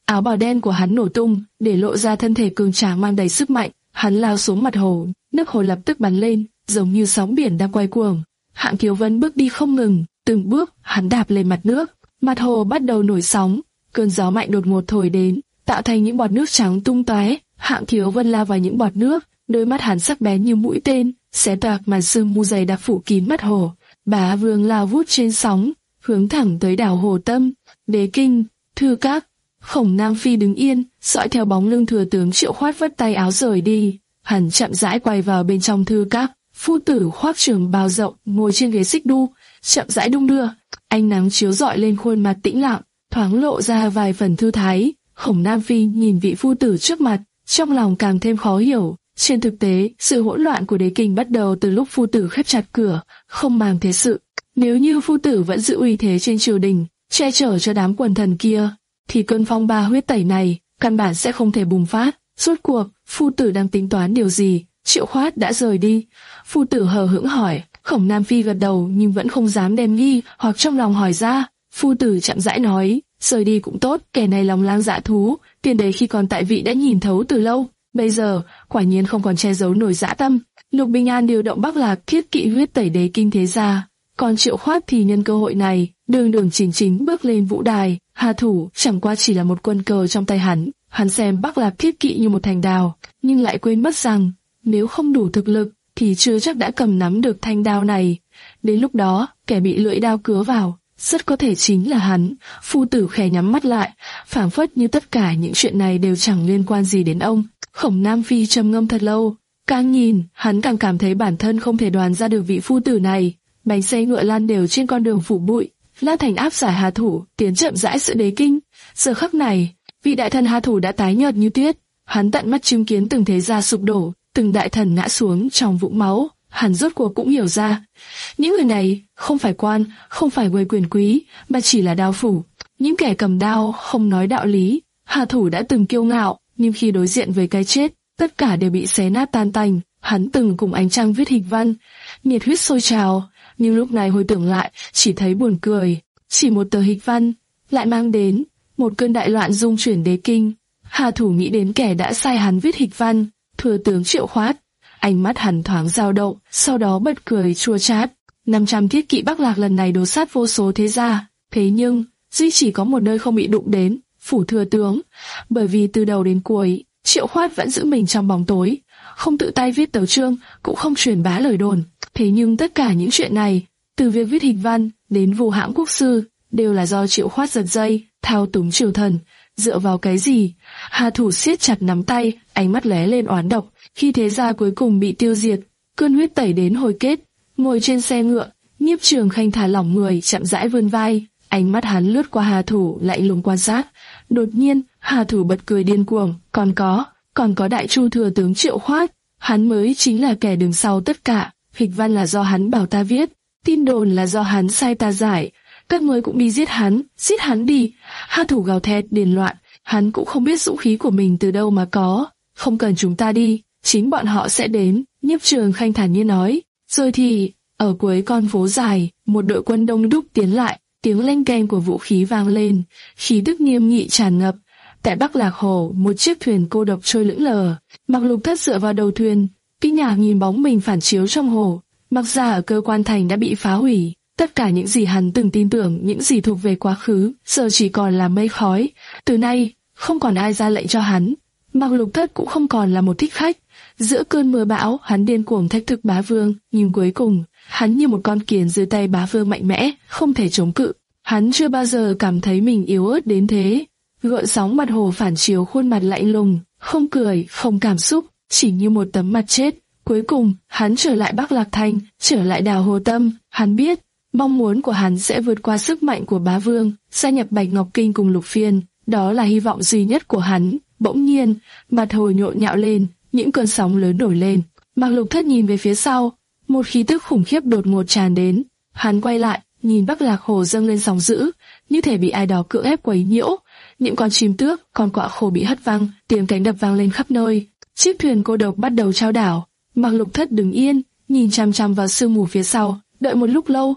áo bào đen của hắn nổ tung, để lộ ra thân thể cường tráng mang đầy sức mạnh. Hắn lao xuống mặt hồ, nước hồ lập tức bắn lên, giống như sóng biển đang quay cuồng. Hạng Kiều Vân bước đi không ngừng, từng bước hắn đạp lên mặt nước, mặt hồ bắt đầu nổi sóng, cơn gió mạnh đột ngột thổi đến, tạo thành những bọt nước trắng tung tóe. Hạng Kiều Vân lao vào những bọt nước, đôi mắt hắn sắc bén như mũi tên, xé toạc màn sương mù dày đặc phủ kín mặt hồ. Bá Vương lao vút trên sóng, hướng thẳng tới đảo Hồ Tâm. Đế Kinh, Thư Các. Khổng Nam Phi đứng yên, dõi theo bóng lưng thừa tướng Triệu Khoát vất tay áo rời đi. Hắn chậm rãi quay vào bên trong Thư Các. Phu tử khoác trường bào rộng, ngồi trên ghế xích đu, chậm rãi đung đưa. Ánh nắng chiếu rọi lên khuôn mặt tĩnh lặng, thoáng lộ ra vài phần thư thái. Khổng Nam Phi nhìn vị phu tử trước mặt, trong lòng càng thêm khó hiểu. Trên thực tế, sự hỗn loạn của Đế Kinh bắt đầu từ lúc phu tử khép chặt cửa, không màng thế sự. Nếu như phu tử vẫn giữ uy thế trên triều đình, che chở cho đám quần thần kia, thì cơn phong ba huyết tẩy này căn bản sẽ không thể bùng phát. Rốt cuộc, phu tử đang tính toán điều gì? Triệu Khoát đã rời đi. Phu tử hờ hững hỏi. Khổng Nam Phi gật đầu nhưng vẫn không dám đem nghi hoặc trong lòng hỏi ra. Phu tử chậm rãi nói, rời đi cũng tốt, kẻ này lòng lang dạ thú, tiền đế khi còn tại vị đã nhìn thấu từ lâu, bây giờ quả nhiên không còn che giấu nổi dã tâm. Lục Bình An điều động Bắc Lạc thiết kỵ huyết tẩy Đế Kinh thế gia, còn Triệu Khoát thì nhân cơ hội này đường đường chính chính bước lên vũ đài. Hà Thủ chẳng qua chỉ là một quân cờ trong tay hắn. Hắn xem Bắc Lạc thiết kỵ như một thành đào, nhưng lại quên mất rằng nếu không đủ thực lực thì chưa chắc đã cầm nắm được thanh đao này. Đến lúc đó, kẻ bị lưỡi đao cứa vào rất có thể chính là hắn. Phu tử khẽ nhắm mắt lại, phảng phất như tất cả những chuyện này đều chẳng liên quan gì đến ông. Khổng Nam Phi trầm ngâm thật lâu, càng nhìn, hắn càng cảm thấy bản thân không thể đoán ra được vị phu tử này. Bánh xe ngựa lan đều trên con đường phủ bụi, La Thành áp giải Hà Thủ, tiến chậm rãi giữa Đế Kinh. Giờ khắc này, vị đại thần Hà Thủ đã tái nhợt như tuyết, hắn tận mắt chứng kiến từng thế gia sụp đổ, từng đại thần ngã xuống trong vũng máu. Hắn rốt cuộc cũng hiểu ra, những người này không phải quan, không phải người quyền quý, mà chỉ là đao phủ. Những kẻ cầm đao không nói đạo lý. Hà Thủ đã từng kiêu ngạo, nhưng khi đối diện với cái chết, tất cả đều bị xé nát tan tành. Hắn từng cùng ánh trăng viết hịch văn, nhiệt huyết sôi trào, nhưng lúc này hồi tưởng lại, chỉ thấy buồn cười. Chỉ một tờ hịch văn, lại mang đến một cơn đại loạn dung chuyển Đế Kinh. Hà Thủ nghĩ đến kẻ đã sai hắn viết hịch văn, thừa tướng Triệu Khoát. Ánh mắt hắn thoáng dao động, sau đó bật cười chua chát. năm trăm thiết kỵ Bắc Lạc lần này đổ sát vô số thế gia, thế nhưng duy chỉ có một nơi không bị đụng đến, phủ thừa tướng. Bởi vì từ đầu đến cuối, Triệu Khoát vẫn giữ mình trong bóng tối, không tự tay viết tấu chương, cũng không truyền bá lời đồn. Thế nhưng tất cả những chuyện này, từ việc viết hịch văn đến vu hãm quốc sư, đều là do Triệu Khoát giật dây, thao túng triều thần. Dựa vào cái gì? Hà Thủ siết chặt nắm tay, ánh mắt lóe lên oán độc. Khi thế gia cuối cùng bị tiêu diệt, cơn huyết tẩy đến hồi kết, ngồi trên xe ngựa, Nhiếp Trường Khanh thả lỏng người, chậm rãi vươn vai, ánh mắt hắn lướt qua Hà Thủ, lạnh lùng quan sát. Đột nhiên, Hà Thủ bật cười điên cuồng, còn có, còn có đại chu thừa tướng Triệu Khoát, hắn mới chính là kẻ đứng sau tất cả. Hịch văn là do hắn bảo ta viết, tin đồn là do hắn sai ta giải, các ngươi cũng đi giết hắn, giết hắn đi. Hà Thủ gào thét điên loạn, hắn cũng không biết dũng khí của mình từ đâu mà có. Không cần chúng ta đi, chính bọn họ sẽ đến. Nhiếp Trường Khanh thản nhiên nói. Rồi thì, ở cuối con phố dài, một đội quân đông đúc tiến lại, tiếng leng keng của vũ khí vang lên, khí tức nghiêm nghị tràn ngập. Tại Bắc Lạc Hồ, một chiếc thuyền cô độc trôi lững lờ. Mặc Lục Thất dựa vào đầu thuyền, kinh ngạc nhìn bóng mình phản chiếu trong hồ. Mặc ra ở cơ quan thành đã bị phá hủy, tất cả những gì hắn từng tin tưởng, những gì thuộc về quá khứ, giờ chỉ còn là mây khói. Từ nay, không còn ai ra lệnh cho hắn. Mặc Lục Thất cũng không còn là một thích khách. Giữa cơn mưa bão, hắn điên cuồng thách thức Bá Vương, nhưng cuối cùng, hắn như một con kiến dưới tay Bá Vương mạnh mẽ, không thể chống cự. Hắn chưa bao giờ cảm thấy mình yếu ớt đến thế. Gợn sóng mặt hồ phản chiếu khuôn mặt lạnh lùng, không cười, không cảm xúc, chỉ như một tấm mặt chết. Cuối cùng, hắn trở lại Bắc Lạc Thành, trở lại đảo Hồ Tâm. Hắn biết, mong muốn của hắn sẽ vượt qua sức mạnh của Bá Vương, gia nhập Bạch Ngọc Kinh cùng Lục Phiên. Đó là hy vọng duy nhất của hắn. Bỗng nhiên, mặt hồ nhộn nhạo lên, những cơn sóng lớn nổi lên. Mạc Lục Thất nhìn về phía sau, một khí tức khủng khiếp đột ngột tràn đến. Hắn quay lại, nhìn Bắc Lạc Hồ dâng lên sóng dữ, như thể bị ai đó cưỡng ép quấy nhiễu. Những con chim tước, con quạ khô bị hất văng, tiếng cánh đập vang lên khắp nơi. Chiếc thuyền cô độc bắt đầu chao đảo. Mạc Lục Thất đứng yên, nhìn chăm chăm vào sương mù phía sau. Đợi một lúc lâu,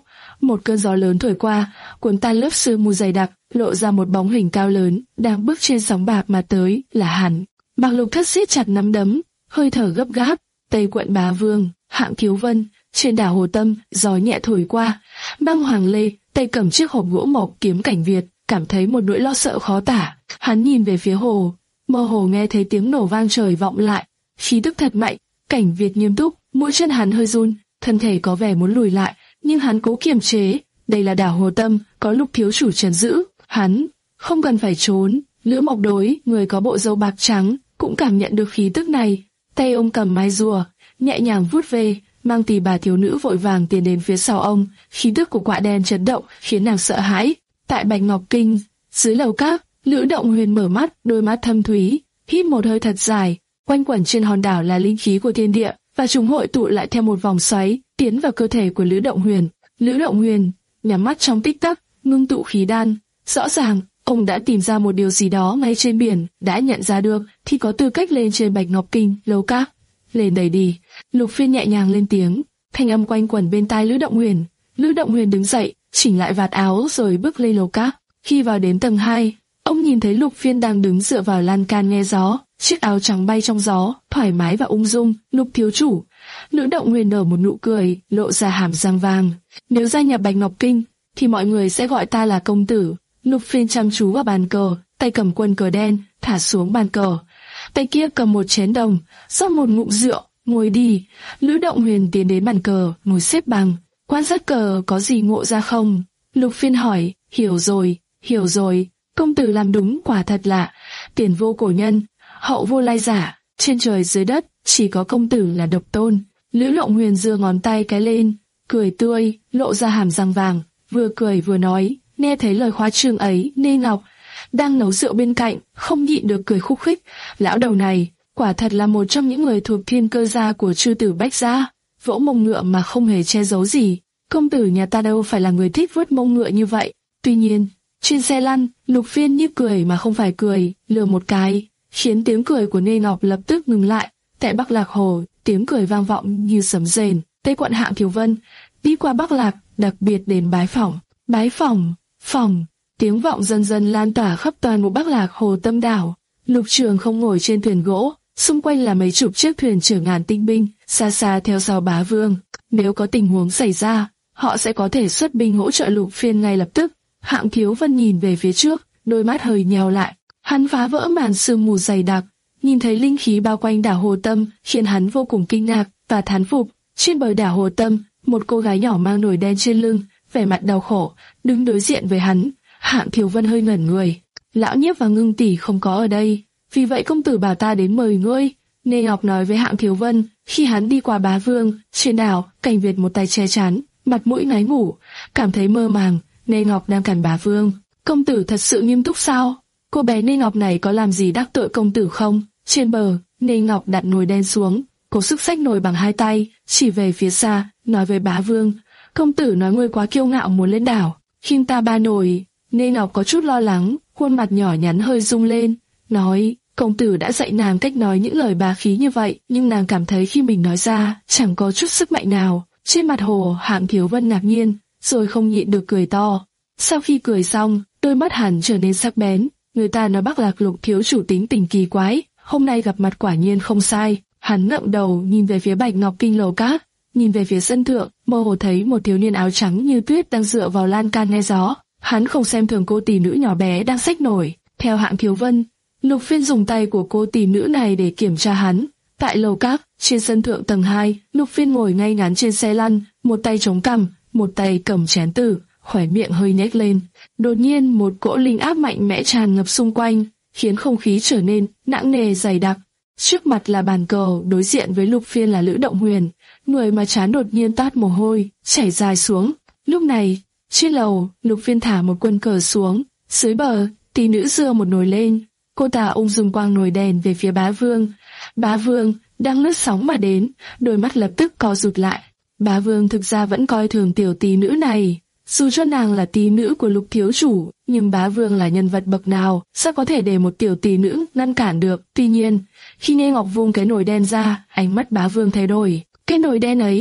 một cơn gió lớn thổi qua, cuốn tan lớp sương mù dày đặc, lộ ra một bóng hình cao lớn, đang bước trên sóng bạc mà tới, là hắn. Mạc Lục Thất siết chặt nắm đấm, hơi thở gấp gáp. Tây Quận Bá Vương, Hạng Thiếu Vân, trên đảo Hồ Tâm, gió nhẹ thổi qua. Băng Hoàng Lê, tay cầm chiếc hộp gỗ mộc kiếm cảnh Việt, cảm thấy một nỗi lo sợ khó tả. Hắn nhìn về phía hồ, mơ hồ nghe thấy tiếng nổ vang trời vọng lại, khí tức thật mạnh. Cảnh Việt nghiêm túc, mũi chân hắn hơi run, thân thể có vẻ muốn lùi lại, nhưng hắn cố kiềm chế. Đây là đảo Hồ Tâm, có Lục thiếu chủ trấn giữ, hắn không cần phải trốn. Lữ Mộc Đối, người có bộ râu bạc trắng, cũng cảm nhận được khí tức này. Tay ông cầm mai rùa, nhẹ nhàng vuốt về, mang tỳ bà thiếu nữ vội vàng tiến đến phía sau ông. Khí tức của quạ đen chấn động, khiến nàng sợ hãi. Tại Bạch Ngọc Kinh, dưới lầu các, Lữ Động Huyền mở mắt, đôi mắt thâm thúy, hít một hơi thật dài. Quanh quẩn trên hòn đảo là linh khí của thiên địa, và chúng hội tụ lại theo một vòng xoáy, tiến vào cơ thể của Lữ Động Huyền. Lữ Động Huyền nhắm mắt trong tích tắc, ngưng tụ khí đan. Rõ ràng, ông đã tìm ra một điều gì đó ngay trên biển, đã nhận ra được thì có tư cách lên trên Bạch Ngọc Kinh, lầu các. Lên đây đi. Lục Phiên nhẹ nhàng lên tiếng, thanh âm quanh quẩn bên tai Lữ Động Huyền. Lữ Động Huyền đứng dậy, chỉnh lại vạt áo rồi bước lên lầu các. Khi vào đến tầng hai, ông nhìn thấy Lục Phiên đang đứng dựa vào lan can nghe gió, chiếc áo trắng bay trong gió, thoải mái và ung dung. Lục thiếu chủ. Lữ Động Huyền nở một nụ cười, lộ ra hàm răng vàng. Nếu gia nhập Bạch Ngọc Kinh, thì mọi người sẽ gọi ta là công tử. Lục Phiên chăm chú vào bàn cờ, tay cầm quân cờ đen, thả xuống bàn cờ. Tay kia cầm một chén đồng, rót một ngụm rượu, ngồi đi. Lữ Động Huyền tiến đến bàn cờ, ngồi xếp bằng, quan sát cờ có gì ngộ ra không. Lục Phiên hỏi, hiểu rồi, hiểu rồi, công tử làm đúng, quả thật lạ. Tiền vô cổ nhân, hậu vô lai giả, trên trời dưới đất, chỉ có công tử là độc tôn. Lữ Động Huyền giơ ngón tay cái lên, cười tươi, lộ ra hàm răng vàng, vừa cười vừa nói. Nghe thấy lời khoa trương ấy, Nê Ngọc đang nấu rượu bên cạnh, không nhịn được cười khúc khích. Lão đầu này, quả thật là một trong những người thuộc thiên cơ gia của chư tử Bách gia, vỗ mông ngựa mà không hề che giấu gì. Công tử nhà ta đâu phải là người thích vớt mông ngựa như vậy. Tuy nhiên, trên xe lăn, Lục Phiên như cười mà không phải cười, lừa một cái, khiến tiếng cười của Nê Ngọc lập tức ngừng lại. Tại Bắc Lạc Hồ, tiếng cười vang vọng như sấm rền. Tây Quận Hạng Thiếu Vân đi qua Bắc Lạc, đặc biệt đến bái phỏng. Bái phỏng, phỏng, tiếng vọng dần dần lan tỏa khắp toàn bộ Bắc Lạc Hồ Tâm đảo. Lục Trường không ngồi trên thuyền gỗ, xung quanh là mấy chục chiếc thuyền chở ngàn tinh binh, xa xa theo sau Bá Vương. Nếu có tình huống xảy ra, họ sẽ có thể xuất binh hỗ trợ Lục Phiên ngay lập tức. Hạng Thiếu Vân nhìn về phía trước, đôi mắt hơi nheo lại. Hắn phá vỡ màn sương mù dày đặc, nhìn thấy linh khí bao quanh đảo Hồ Tâm, khiến hắn vô cùng kinh ngạc và thán phục. Trên bờ đảo Hồ Tâm, một cô gái nhỏ mang nồi đen trên lưng, vẻ mặt đau khổ, đứng đối diện với hắn. Hạng Thiếu Vân hơi ngẩn người. Lão Nhiếp và Ngưng tỷ không có ở đây, vì vậy công tử bảo ta đến mời ngươi. Nê Ngọc nói với Hạng Thiếu Vân. Khi hắn đi qua Bá Vương, trên đảo, Cảnh Việt một tay che chắn, mặt mũi ngáy ngủ, cảm thấy mơ màng. Nê Ngọc đang cản Bá Vương. Công tử thật sự nghiêm túc sao? Cô bé Nê Ngọc này có làm gì đắc tội công tử không? Trên bờ, Nê Ngọc đặt nồi đen xuống, cố sức xách nồi bằng hai tay, chỉ về phía xa, nói với Bá Vương. Công tử nói ngươi quá kiêu ngạo muốn lên đảo, khiêng ta ba nồi. Nê Ngọc có chút lo lắng, khuôn mặt nhỏ nhắn hơi rung lên, nói, công tử đã dạy nàng cách nói những lời bá khí như vậy, nhưng nàng cảm thấy khi mình nói ra, chẳng có chút sức mạnh nào. Trên mặt Hồ Hạng Thiếu Vân ngạc nhiên, rồi không nhịn được cười to. Sau khi cười xong, đôi mắt hắn trở nên sắc bén. Người ta nói Bắc Lạc Lục thiếu chủ tính tình kỳ quái, hôm nay gặp mặt quả nhiên không sai. Hắn ngẩng đầu nhìn về phía Bạch Ngọc Kinh lầu cát, nhìn về phía sân thượng, mơ hồ thấy một thiếu niên áo trắng như tuyết đang dựa vào lan can nghe gió. Hắn không xem thường cô tỷ nữ nhỏ bé đang xách nổi. Theo Hạng Thiếu Vân, Lục Phiên dùng tay của cô tỷ nữ này để kiểm tra hắn. Tại lầu cát, trên sân thượng tầng hai, Lục Phiên ngồi ngay ngắn trên xe lăn, một tay chống cằm, một tay cầm chén tử, khóe miệng hơi nhếch lên. Đột nhiên một cỗ linh áp mạnh mẽ tràn ngập xung quanh, khiến không khí trở nên nặng nề dày đặc. Trước mặt là bàn cờ, đối diện với Lục Phiên là Lữ Động Huyền, người mà trán đột nhiên toát mồ hôi, chảy dài xuống. Lúc này, trên lầu, Lục Phiên thả một quân cờ xuống, dưới bờ, tỷ nữ giơ một nồi lên, cô ta ung dung quang nồi đèn về phía Bá Vương. Bá Vương đang lướt sóng mà đến, đôi mắt lập tức co rụt lại. Bá Vương thực ra vẫn coi thường tiểu tỷ nữ này. Dù cho nàng là tỷ nữ của Lục thiếu chủ, nhưng Bá Vương là nhân vật bậc nào, sao có thể để một tiểu tỷ nữ ngăn cản được? Tuy nhiên, khi Nê Ngọc vung cái nồi đen ra, ánh mắt Bá Vương thay đổi. Cái nồi đen ấy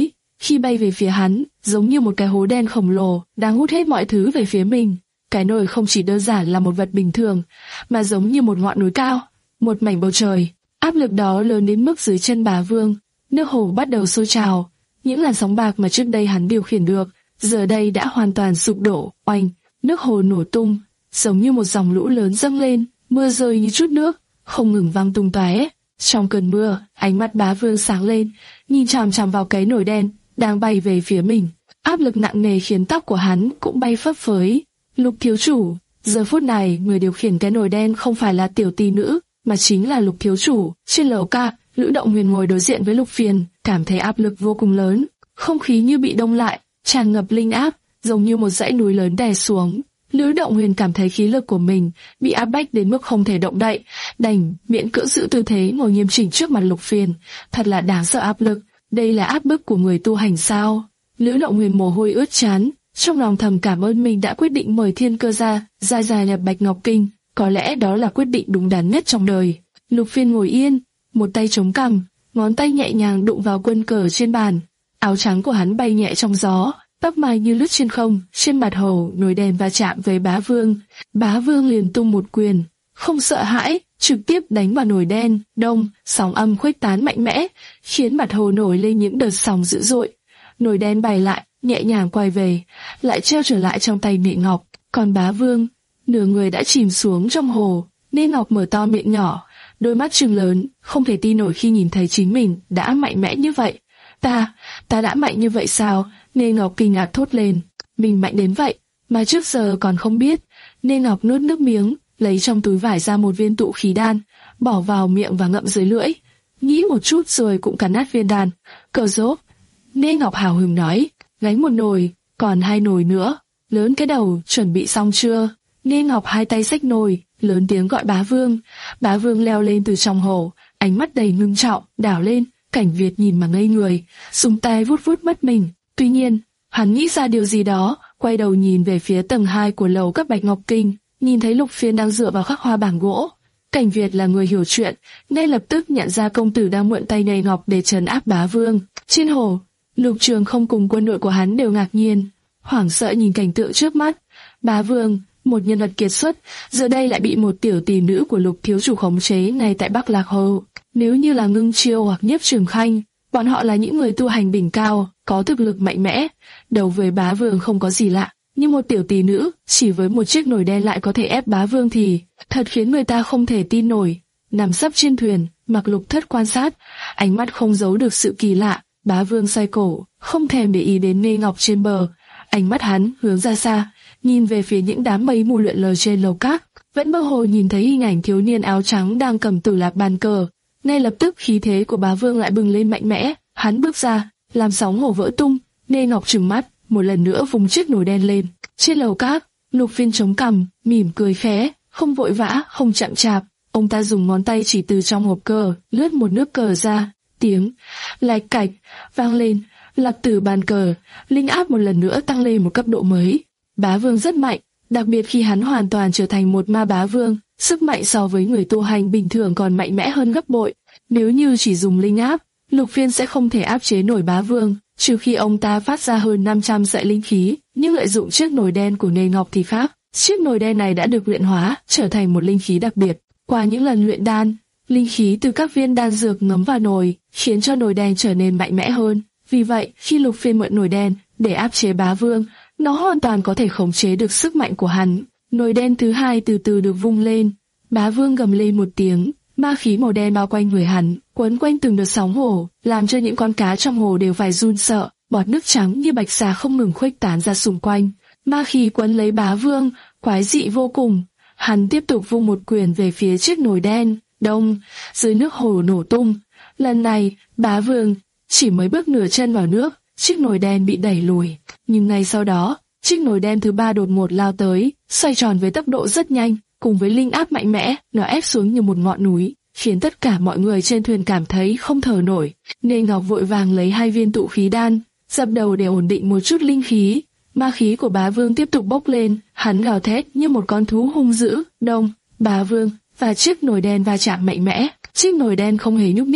khi bay về phía hắn, giống như một cái hố đen khổng lồ, đang hút hết mọi thứ về phía mình. Cái nồi không chỉ đơn giản là một vật bình thường, mà giống như một ngọn núi cao, một mảnh bầu trời. Áp lực đó lớn đến mức dưới chân Bá Vương, nước hồ bắt đầu sôi trào. Những làn sóng bạc mà trước đây hắn điều khiển được, giờ đây đã hoàn toàn sụp đổ. Oanh, nước hồ nổ tung, giống như một dòng lũ lớn dâng lên, mưa rơi như chút nước, không ngừng văng tung tóe. Trong cơn mưa, ánh mắt Bá Vương sáng lên, nhìn chằm chằm vào cái nồi đen đang bay về phía mình. Áp lực nặng nề khiến tóc của hắn cũng bay phấp phới. Lục thiếu chủ, giờ phút này người điều khiển cái nồi đen không phải là tiểu tỷ nữ, mà chính là Lục thiếu chủ. Trên lầu ca, Lữ Động Huyền ngồi đối diện với Lục Phiền, cảm thấy áp lực vô cùng lớn, không khí như bị đông lại, tràn ngập linh áp, giống như một dãy núi lớn đè xuống. Lữ Động Huyền cảm thấy khí lực của mình bị áp bách đến mức không thể động đậy, đành miễn cưỡng giữ tư thế ngồi nghiêm chỉnh trước mặt Lục Phiền. Thật là đáng sợ áp lực, đây là áp bức của người tu hành sao? Lữ Động Huyền mồ hôi ướt trán, trong lòng thầm cảm ơn mình đã quyết định mời Thiên Cơ ra, ra gia nhập Bạch Ngọc Kinh, có lẽ đó là quyết định đúng đắn nhất trong đời. Lục Phiên ngồi yên, một tay chống cằm, ngón tay nhẹ nhàng đụng vào quân cờ trên bàn, áo trắng của hắn bay nhẹ trong gió, tóc mai như lướt trên không. Trên mặt hồ, nồi đen va chạm với Bá Vương, Bá Vương liền tung một quyền, không sợ hãi, trực tiếp đánh vào nồi đen. Đông, sóng âm khuếch tán mạnh mẽ, khiến mặt hồ nổi lên những đợt sóng dữ dội. Nồi đen bay lại, nhẹ nhàng quay về, lại treo trở lại trong tay Nệ Ngọc. Còn Bá Vương, nửa người đã chìm xuống trong hồ. Nệ Ngọc mở to miệng nhỏ, đôi mắt trừng lớn, không thể tin nổi khi nhìn thấy chính mình đã mạnh mẽ như vậy. Ta, ta đã mạnh như vậy sao? Nê Ngọc kinh ngạc thốt lên. Mình mạnh đến vậy, mà trước giờ còn không biết. Nê Ngọc nuốt nước miếng, lấy trong túi vải ra một viên tụ khí đan, bỏ vào miệng và ngậm dưới lưỡi. Nghĩ một chút rồi cũng cắn nát viên đan. Cờ rốt. Nê Ngọc hào hứng nói, gánh một nồi, còn hai nồi nữa. Lớn cái đầu, chuẩn bị xong chưa? Nê Ngọc hai tay xách nồi, lớn tiếng gọi Bá Vương. Bá Vương leo lên từ trong hồ, ánh mắt đầy ngưng trọng, đảo lên. Cảnh Việt nhìn mà ngây người, dùng tay vuốt vuốt mắt mình. Tuy nhiên, hắn nghĩ ra điều gì đó, quay đầu nhìn về phía tầng hai của lầu các Bạch Ngọc Kinh, nhìn thấy Lục Phiên đang dựa vào khắc hoa bảng gỗ. Cảnh Việt là người hiểu chuyện, nên lập tức nhận ra công tử đang mượn tay Nê Ngọc để trấn áp Bá Vương. Trên hồ, Lục Trường không cùng quân đội của hắn đều ngạc nhiên, hoảng sợ nhìn cảnh tượng trước mắt. Bá Vương, một nhân vật kiệt xuất, giờ đây lại bị một tiểu tỷ nữ của Lục thiếu chủ khống chế ngay tại Bắc Lạc Hồ. Nếu như là Ngưng Chiêu hoặc Nhiếp Trường Khanh, bọn họ là những người tu hành đỉnh cao, có thực lực mạnh mẽ, đầu với Bá Vương không có gì lạ. Nhưng một tiểu tỷ nữ, chỉ với một chiếc nồi đen lại có thể ép Bá Vương thì thật khiến người ta không thể tin nổi. Nằm sấp trên thuyền, Mạc Lục Thất quan sát, ánh mắt không giấu được sự kỳ lạ. Bá Vương xoay cổ, không thèm để ý đến Nê Ngọc trên bờ, ánh mắt hắn hướng ra xa, nhìn về phía những đám mây mù lượn lờ trên lầu cát, vẫn mơ hồ nhìn thấy hình ảnh thiếu niên áo trắng đang cầm tử lạp bàn cờ. Ngay lập tức khí thế của Bá Vương lại bừng lên mạnh mẽ, hắn bước ra, làm sóng hồ vỡ tung. Nê Ngọc trừng mắt, một lần nữa vùng chiếc nồi đen lên. Trên lầu cát, Lục Phiên chống cằm, mỉm cười khẽ, không vội vã, không chậm chạp. Ông ta dùng ngón tay chỉ từ trong hộp cờ, lướt một nước cờ ra, tiếng lạch cạch vang lên, lập từ bàn cờ, linh áp một lần nữa tăng lên một cấp độ mới. Bá Vương rất mạnh, đặc biệt khi hắn hoàn toàn trở thành một ma Bá Vương, sức mạnh so với người tu hành bình thường còn mạnh mẽ hơn gấp bội. Nếu như chỉ dùng linh áp, Lục Phiên sẽ không thể áp chế nổi Bá Vương, trừ khi ông ta phát ra hơn năm trăm sợi linh khí, nhưng lợi dụng chiếc nồi đen của Nê Ngọc thì khác. Chiếc nồi đen này đã được luyện hóa, trở thành một linh khí đặc biệt. Qua những lần luyện đan, linh khí từ các viên đan dược ngấm vào nồi, khiến cho nồi đen trở nên mạnh mẽ hơn. Vì vậy, khi Lục Phiên mượn nồi đen để áp chế Bá Vương, nó hoàn toàn có thể khống chế được sức mạnh của hắn. Nồi đen thứ hai từ từ được vung lên, Bá Vương gầm lên một tiếng, ma khí màu đen bao quanh người hắn, quấn quanh từng đợt sóng hồ, làm cho những con cá trong hồ đều phải run sợ. Bọt nước trắng như bạch xà không ngừng khuếch tán ra xung quanh, ma khí quấn lấy Bá Vương, quái dị vô cùng. Hắn tiếp tục vung một quyền về phía chiếc nồi đen. Đông, dưới nước hồ nổ tung. Lần này, Bá Vương chỉ mới bước nửa chân vào nước, chiếc nồi đen bị đẩy lùi. Nhưng ngay sau đó, chiếc nồi đen thứ ba đột ngột lao tới, xoay tròn với tốc độ rất nhanh, cùng với linh áp mạnh mẽ, nó ép xuống như một ngọn núi, khiến tất cả mọi người trên thuyền cảm thấy không thở nổi. Nê Ngọc vội vàng lấy hai viên tụ khí đan, dập đầu để ổn định một chút linh khí. Ma khí của Bá Vương tiếp tục bốc lên, hắn gào thét như một con thú hung dữ. Đông, Bá Vương và chiếc nồi đen va chạm mạnh mẽ, chiếc nồi đen không hề nhúc nhích,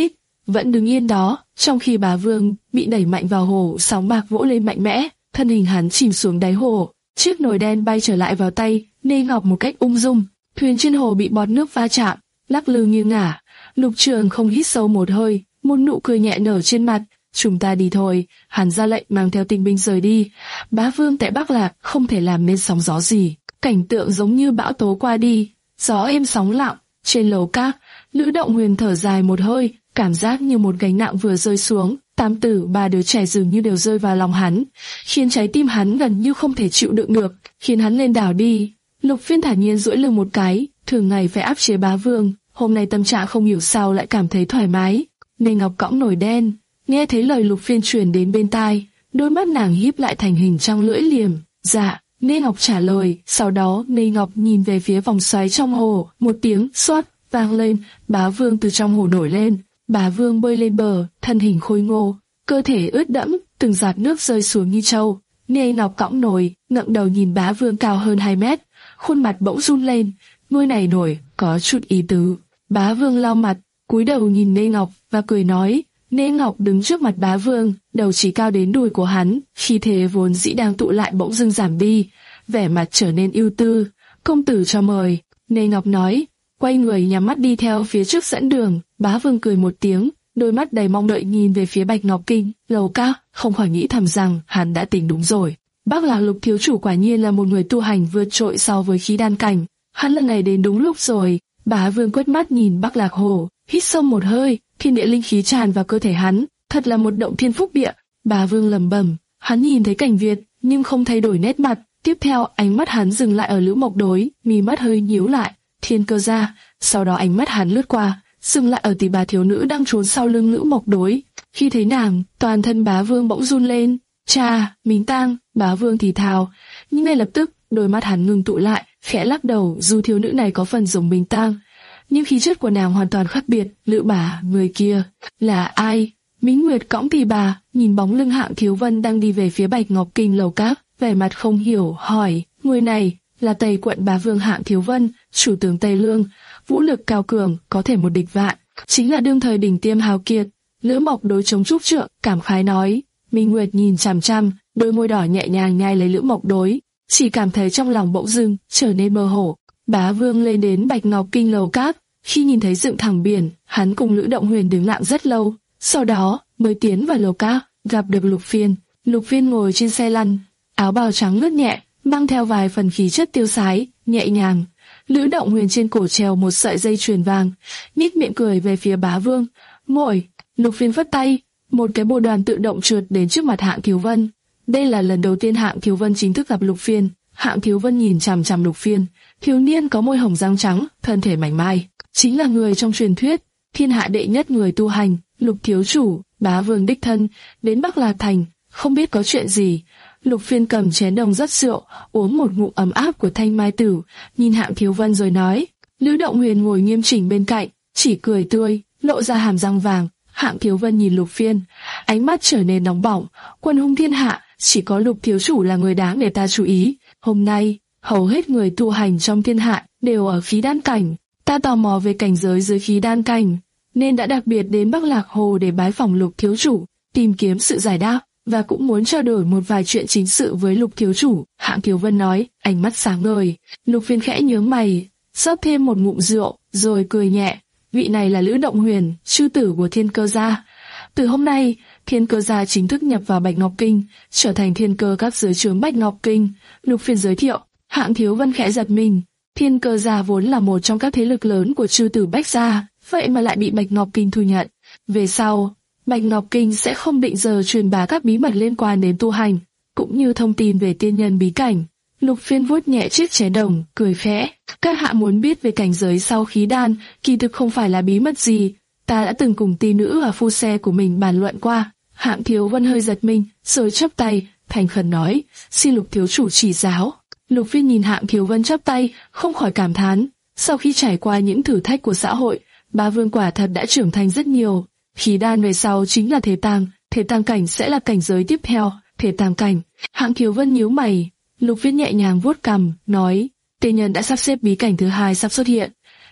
vẫn đứng yên đó, trong khi bá vương bị đẩy mạnh vào hồ, sóng bạc vỗ lên mạnh mẽ, thân hình hắn chìm xuống đáy hồ. Chiếc nồi đen bay trở lại vào tay Nê Ngọc một cách ung dung. Thuyền trên hồ bị bọt nước va chạm, lắc lư nghiêng ngả. Lục Trường không hít sâu một hơi, một nụ cười nhẹ nở trên mặt. Chúng ta đi thôi. Hắn ra lệnh mang theo tinh binh rời đi. Bá vương tại Bắc Lạc không thể làm nên sóng gió gì. Cảnh tượng giống như bão tố qua đi, gió êm sóng lặng. Trên lầu các, Lữ Động Huyền thở dài một hơi, cảm giác như một gánh nặng vừa rơi xuống. Tam tử ba đứa trẻ dường như đều rơi vào lòng hắn, khiến trái tim hắn gần như không thể chịu đựng được, khiến hắn lên đảo đi. Lục Phiên thản nhiên duỗi lưng một cái, thường ngày phải áp chế bá vương, hôm nay tâm trạng không hiểu sao lại cảm thấy thoải mái. Nê Ngọc cõng nồi đen, nghe thấy lời Lục Phiên truyền đến bên tai, đôi mắt nàng híp lại thành hình trăng lưỡi liềm. Dạ, Nê Ngọc trả lời. Sau đó Nê Ngọc nhìn về phía vòng xoáy trong hồ, một tiếng xoát vang lên, bá vương từ trong hồ nổi lên. Bá vương bơi lên bờ, thân hình khôi ngô, cơ thể ướt đẫm, từng giọt nước rơi xuống như trâu. Nê Ngọc cõng nồi, ngẩng đầu nhìn bá vương cao hơn hai mét, khuôn mặt bỗng run lên. Ngôi này nổi có chút ý tứ. Bá vương lau mặt, cúi đầu nhìn Nê Ngọc và cười nói. Nê Ngọc đứng trước mặt bá vương, đầu chỉ cao đến đùi của hắn, khi thế vốn dĩ đang tụ lại bỗng dưng giảm đi, vẻ mặt trở nên ưu tư. Công tử cho mời. Nê Ngọc nói, quay người nhắm mắt đi theo phía trước dẫn đường. Bá vương cười một tiếng, đôi mắt đầy mong đợi nhìn về phía Bạch Ngọc Kinh. Lầu các không khỏi nghĩ thầm rằng hắn đã tính đúng rồi. Bắc Lạc Lục thiếu chủ quả nhiên là một người tu hành vượt trội so với khí đan cảnh. Hắn lần này đến đúng lúc rồi. Bá vương quét mắt nhìn Bắc Lạc hồ, hít sâu một hơi, thiên địa linh khí tràn vào cơ thể hắn, thật là một động thiên phúc địa. Bá vương lẩm bẩm, hắn nhìn thấy Cảnh Việt nhưng không thay đổi nét mặt. Tiếp theo ánh mắt hắn dừng lại ở Lữ Mộc Đối, mí mắt hơi nhíu lại. Thiên Cơ gia. Sau đó ánh mắt hắn lướt qua, dừng lại ở tỷ bà thiếu nữ đang trốn sau lưng Lữ Mộc Đối. Khi thấy nàng, toàn thân bá vương bỗng run lên. Cha, Mính Tang. Bá vương thì thào, nhưng ngay lập tức đôi mắt hắn ngừng tụ lại, khẽ lắc đầu. Dù thiếu nữ này có phần giống Mính Tang, nhưng khí chất của nàng hoàn toàn khác biệt. Lữ bà, người kia là ai? Mính Nguyệt cõng tỷ bà, nhìn bóng lưng Hạng Thiếu Vân đang đi về phía Bạch Ngọc Kinh lầu các, vẻ mặt không hiểu, hỏi, người này là Tây quận bá vương Hạng Thiếu Vân, chủ tướng Tây Lương, vũ lực cao cường, có thể một địch vạn, chính là đương thời đỉnh tiêm hào kiệt. Lữ Mộc Đối chống trúc trượng, cảm khái nói. Minh Nguyệt nhìn chằm chằm, đôi môi đỏ nhẹ nhàng nhai lấy Lữ Mộc Đối, chỉ cảm thấy trong lòng bỗng dưng trở nên mơ hồ. Bá vương lên đến Bạch Ngọc Kinh lầu các, khi nhìn thấy dựng thẳng biển, hắn cùng Lữ Động Huyền đứng lặng rất lâu, sau đó mới tiến vào lầu các, gặp được Lục Phiên. Lục Phiên ngồi trên xe lăn, áo bào trắng lướt nhẹ, mang theo vài phần khí chất tiêu sái, nhẹ nhàng. Lữ Động Huyền trên cổ treo một sợi dây chuyền vàng, nhếch miệng cười về phía bá vương. Ngồi. Lục Phiên phất tay, một cái bồ đoàn tự động trượt đến trước mặt Hạng Thiếu Vân. Đây là lần đầu tiên Hạng Thiếu Vân chính thức gặp Lục Phiên. Hạng Thiếu Vân nhìn chằm chằm Lục Phiên, thiếu niên có môi hồng răng trắng, thân thể mảnh mai, chính là người trong truyền thuyết, thiên hạ đệ nhất người tu hành, Lục thiếu chủ. Bá vương đích thân đến Bắc Lạc thành, không biết có chuyện gì. Lục Phiên cầm chén đồng rót rượu, uống một ngụm ấm áp của thanh mai tử, nhìn Hạng Thiếu Vân rồi nói. Lữ Động Huyền ngồi nghiêm chỉnh bên cạnh, chỉ cười tươi, lộ ra hàm răng vàng. Hạng Thiếu Vân nhìn Lục Phiên, ánh mắt trở nên nóng bỏng. Quân hùng thiên hạ, chỉ có Lục thiếu chủ là người đáng để ta chú ý. Hôm nay, hầu hết người tu hành trong thiên hạ đều ở khí đan cảnh. Ta tò mò về cảnh giới dưới khí đan cảnh, nên đã đặc biệt đến Bắc Lạc Hồ để bái phỏng Lục thiếu chủ, tìm kiếm sự giải đáp, và cũng muốn trao đổi một vài chuyện chính sự với Lục thiếu chủ. Hạng Thiếu Vân nói, ánh mắt sáng ngời. Lục Phiên khẽ nhướng mày, xớp thêm một ngụm rượu, rồi cười nhẹ. Vị này là Lữ Động Huyền, chư tử của Thiên Cơ gia. Từ hôm nay, Thiên Cơ gia chính thức nhập vào Bạch Ngọc Kinh, trở thành thiên cơ các dưới trướng Bạch Ngọc Kinh. Lục Phiên giới thiệu. Hạng Thiếu Vân khẽ giật mình. Thiên Cơ gia vốn là một trong các thế lực lớn của chư tử Bách gia, vậy mà lại bị Bạch Ngọc Kinh thu nhận. Về sau, Bạch Ngọc Kinh sẽ không định giờ truyền bá các bí mật liên quan đến tu hành, cũng như thông tin về tiên nhân bí cảnh. Lục Phiên vuốt nhẹ chiếc chén đồng, cười khẽ. Các hạ muốn biết về cảnh giới sau khí đan, kỳ thực không phải là bí mật gì. Ta đã từng cùng tỷ nữ và phu xe của mình bàn luận qua. Hạng Thiếu Vân hơi giật mình, rồi chắp tay, thành khẩn nói, xin Lục thiếu chủ chỉ giáo. Lục Phiên nhìn Hạng Thiếu Vân chắp tay, không khỏi cảm thán. Sau khi trải qua những thử thách của xã hội, bá vương quả thật đã trưởng thành rất nhiều. Khí đan về sau chính là thế tang, thế tang cảnh sẽ là cảnh giới tiếp theo, thế tang cảnh. Hạng Thiếu Vân nhíu mày. Lục Phiên nhẹ nhàng vuốt cằm, nói, tiên nhân đã sắp xếp bí cảnh thứ hai sắp xuất hiện.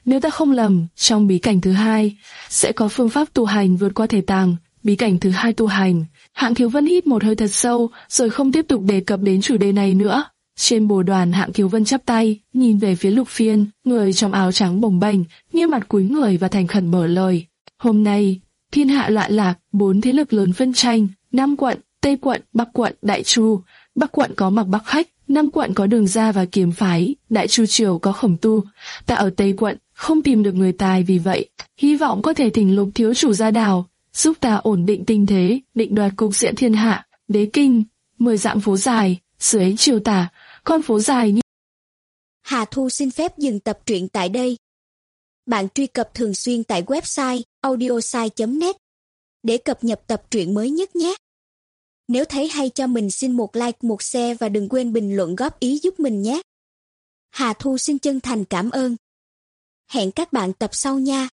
Nếu ta không lầm, trong bí cảnh thứ hai, sẽ có phương pháp tu hành vượt qua thể tàng. Bí cảnh thứ hai tu hành. Hạng Thiếu Vân hít một hơi thật sâu, rồi không tiếp tục đề cập đến chủ đề này nữa. Trên bồ đoàn, Hạng Thiếu Vân chắp tay, nhìn về phía Lục Phiên, người trong áo trắng bồng bềnh, nghiêm mặt cúi người và thành khẩn mở lời. Hôm nay, thiên hạ loạn lạc, bốn thế lực lớn phân tranh, Nam quận, Tây quận, Bắc quận, Đại Chu. Bắc quận có Mạc Bắc Khách, Nam quận có Đường Gia và Kiếm Phái, Đại Chu triều có Khổng Tu. Ta ở Tây quận không tìm được người tài, vì vậy hy vọng có thể thỉnh Lục thiếu chủ ra đảo, giúp ta ổn định tình thế, định đoạt cục diện thiên hạ. Đế kinh, mười dặm phố dài, dưới chiều tả, con phố dài như... Hà Thu xin phép dừng tập truyện tại đây. Bạn truy cập thường xuyên tại website audiosai chấm net để cập nhật tập truyện mới nhất nhé. Nếu thấy hay cho mình xin một like, một share và đừng quên bình luận góp ý giúp mình nhé. Hà Thu xin chân thành cảm ơn. Hẹn các bạn tập sau nha.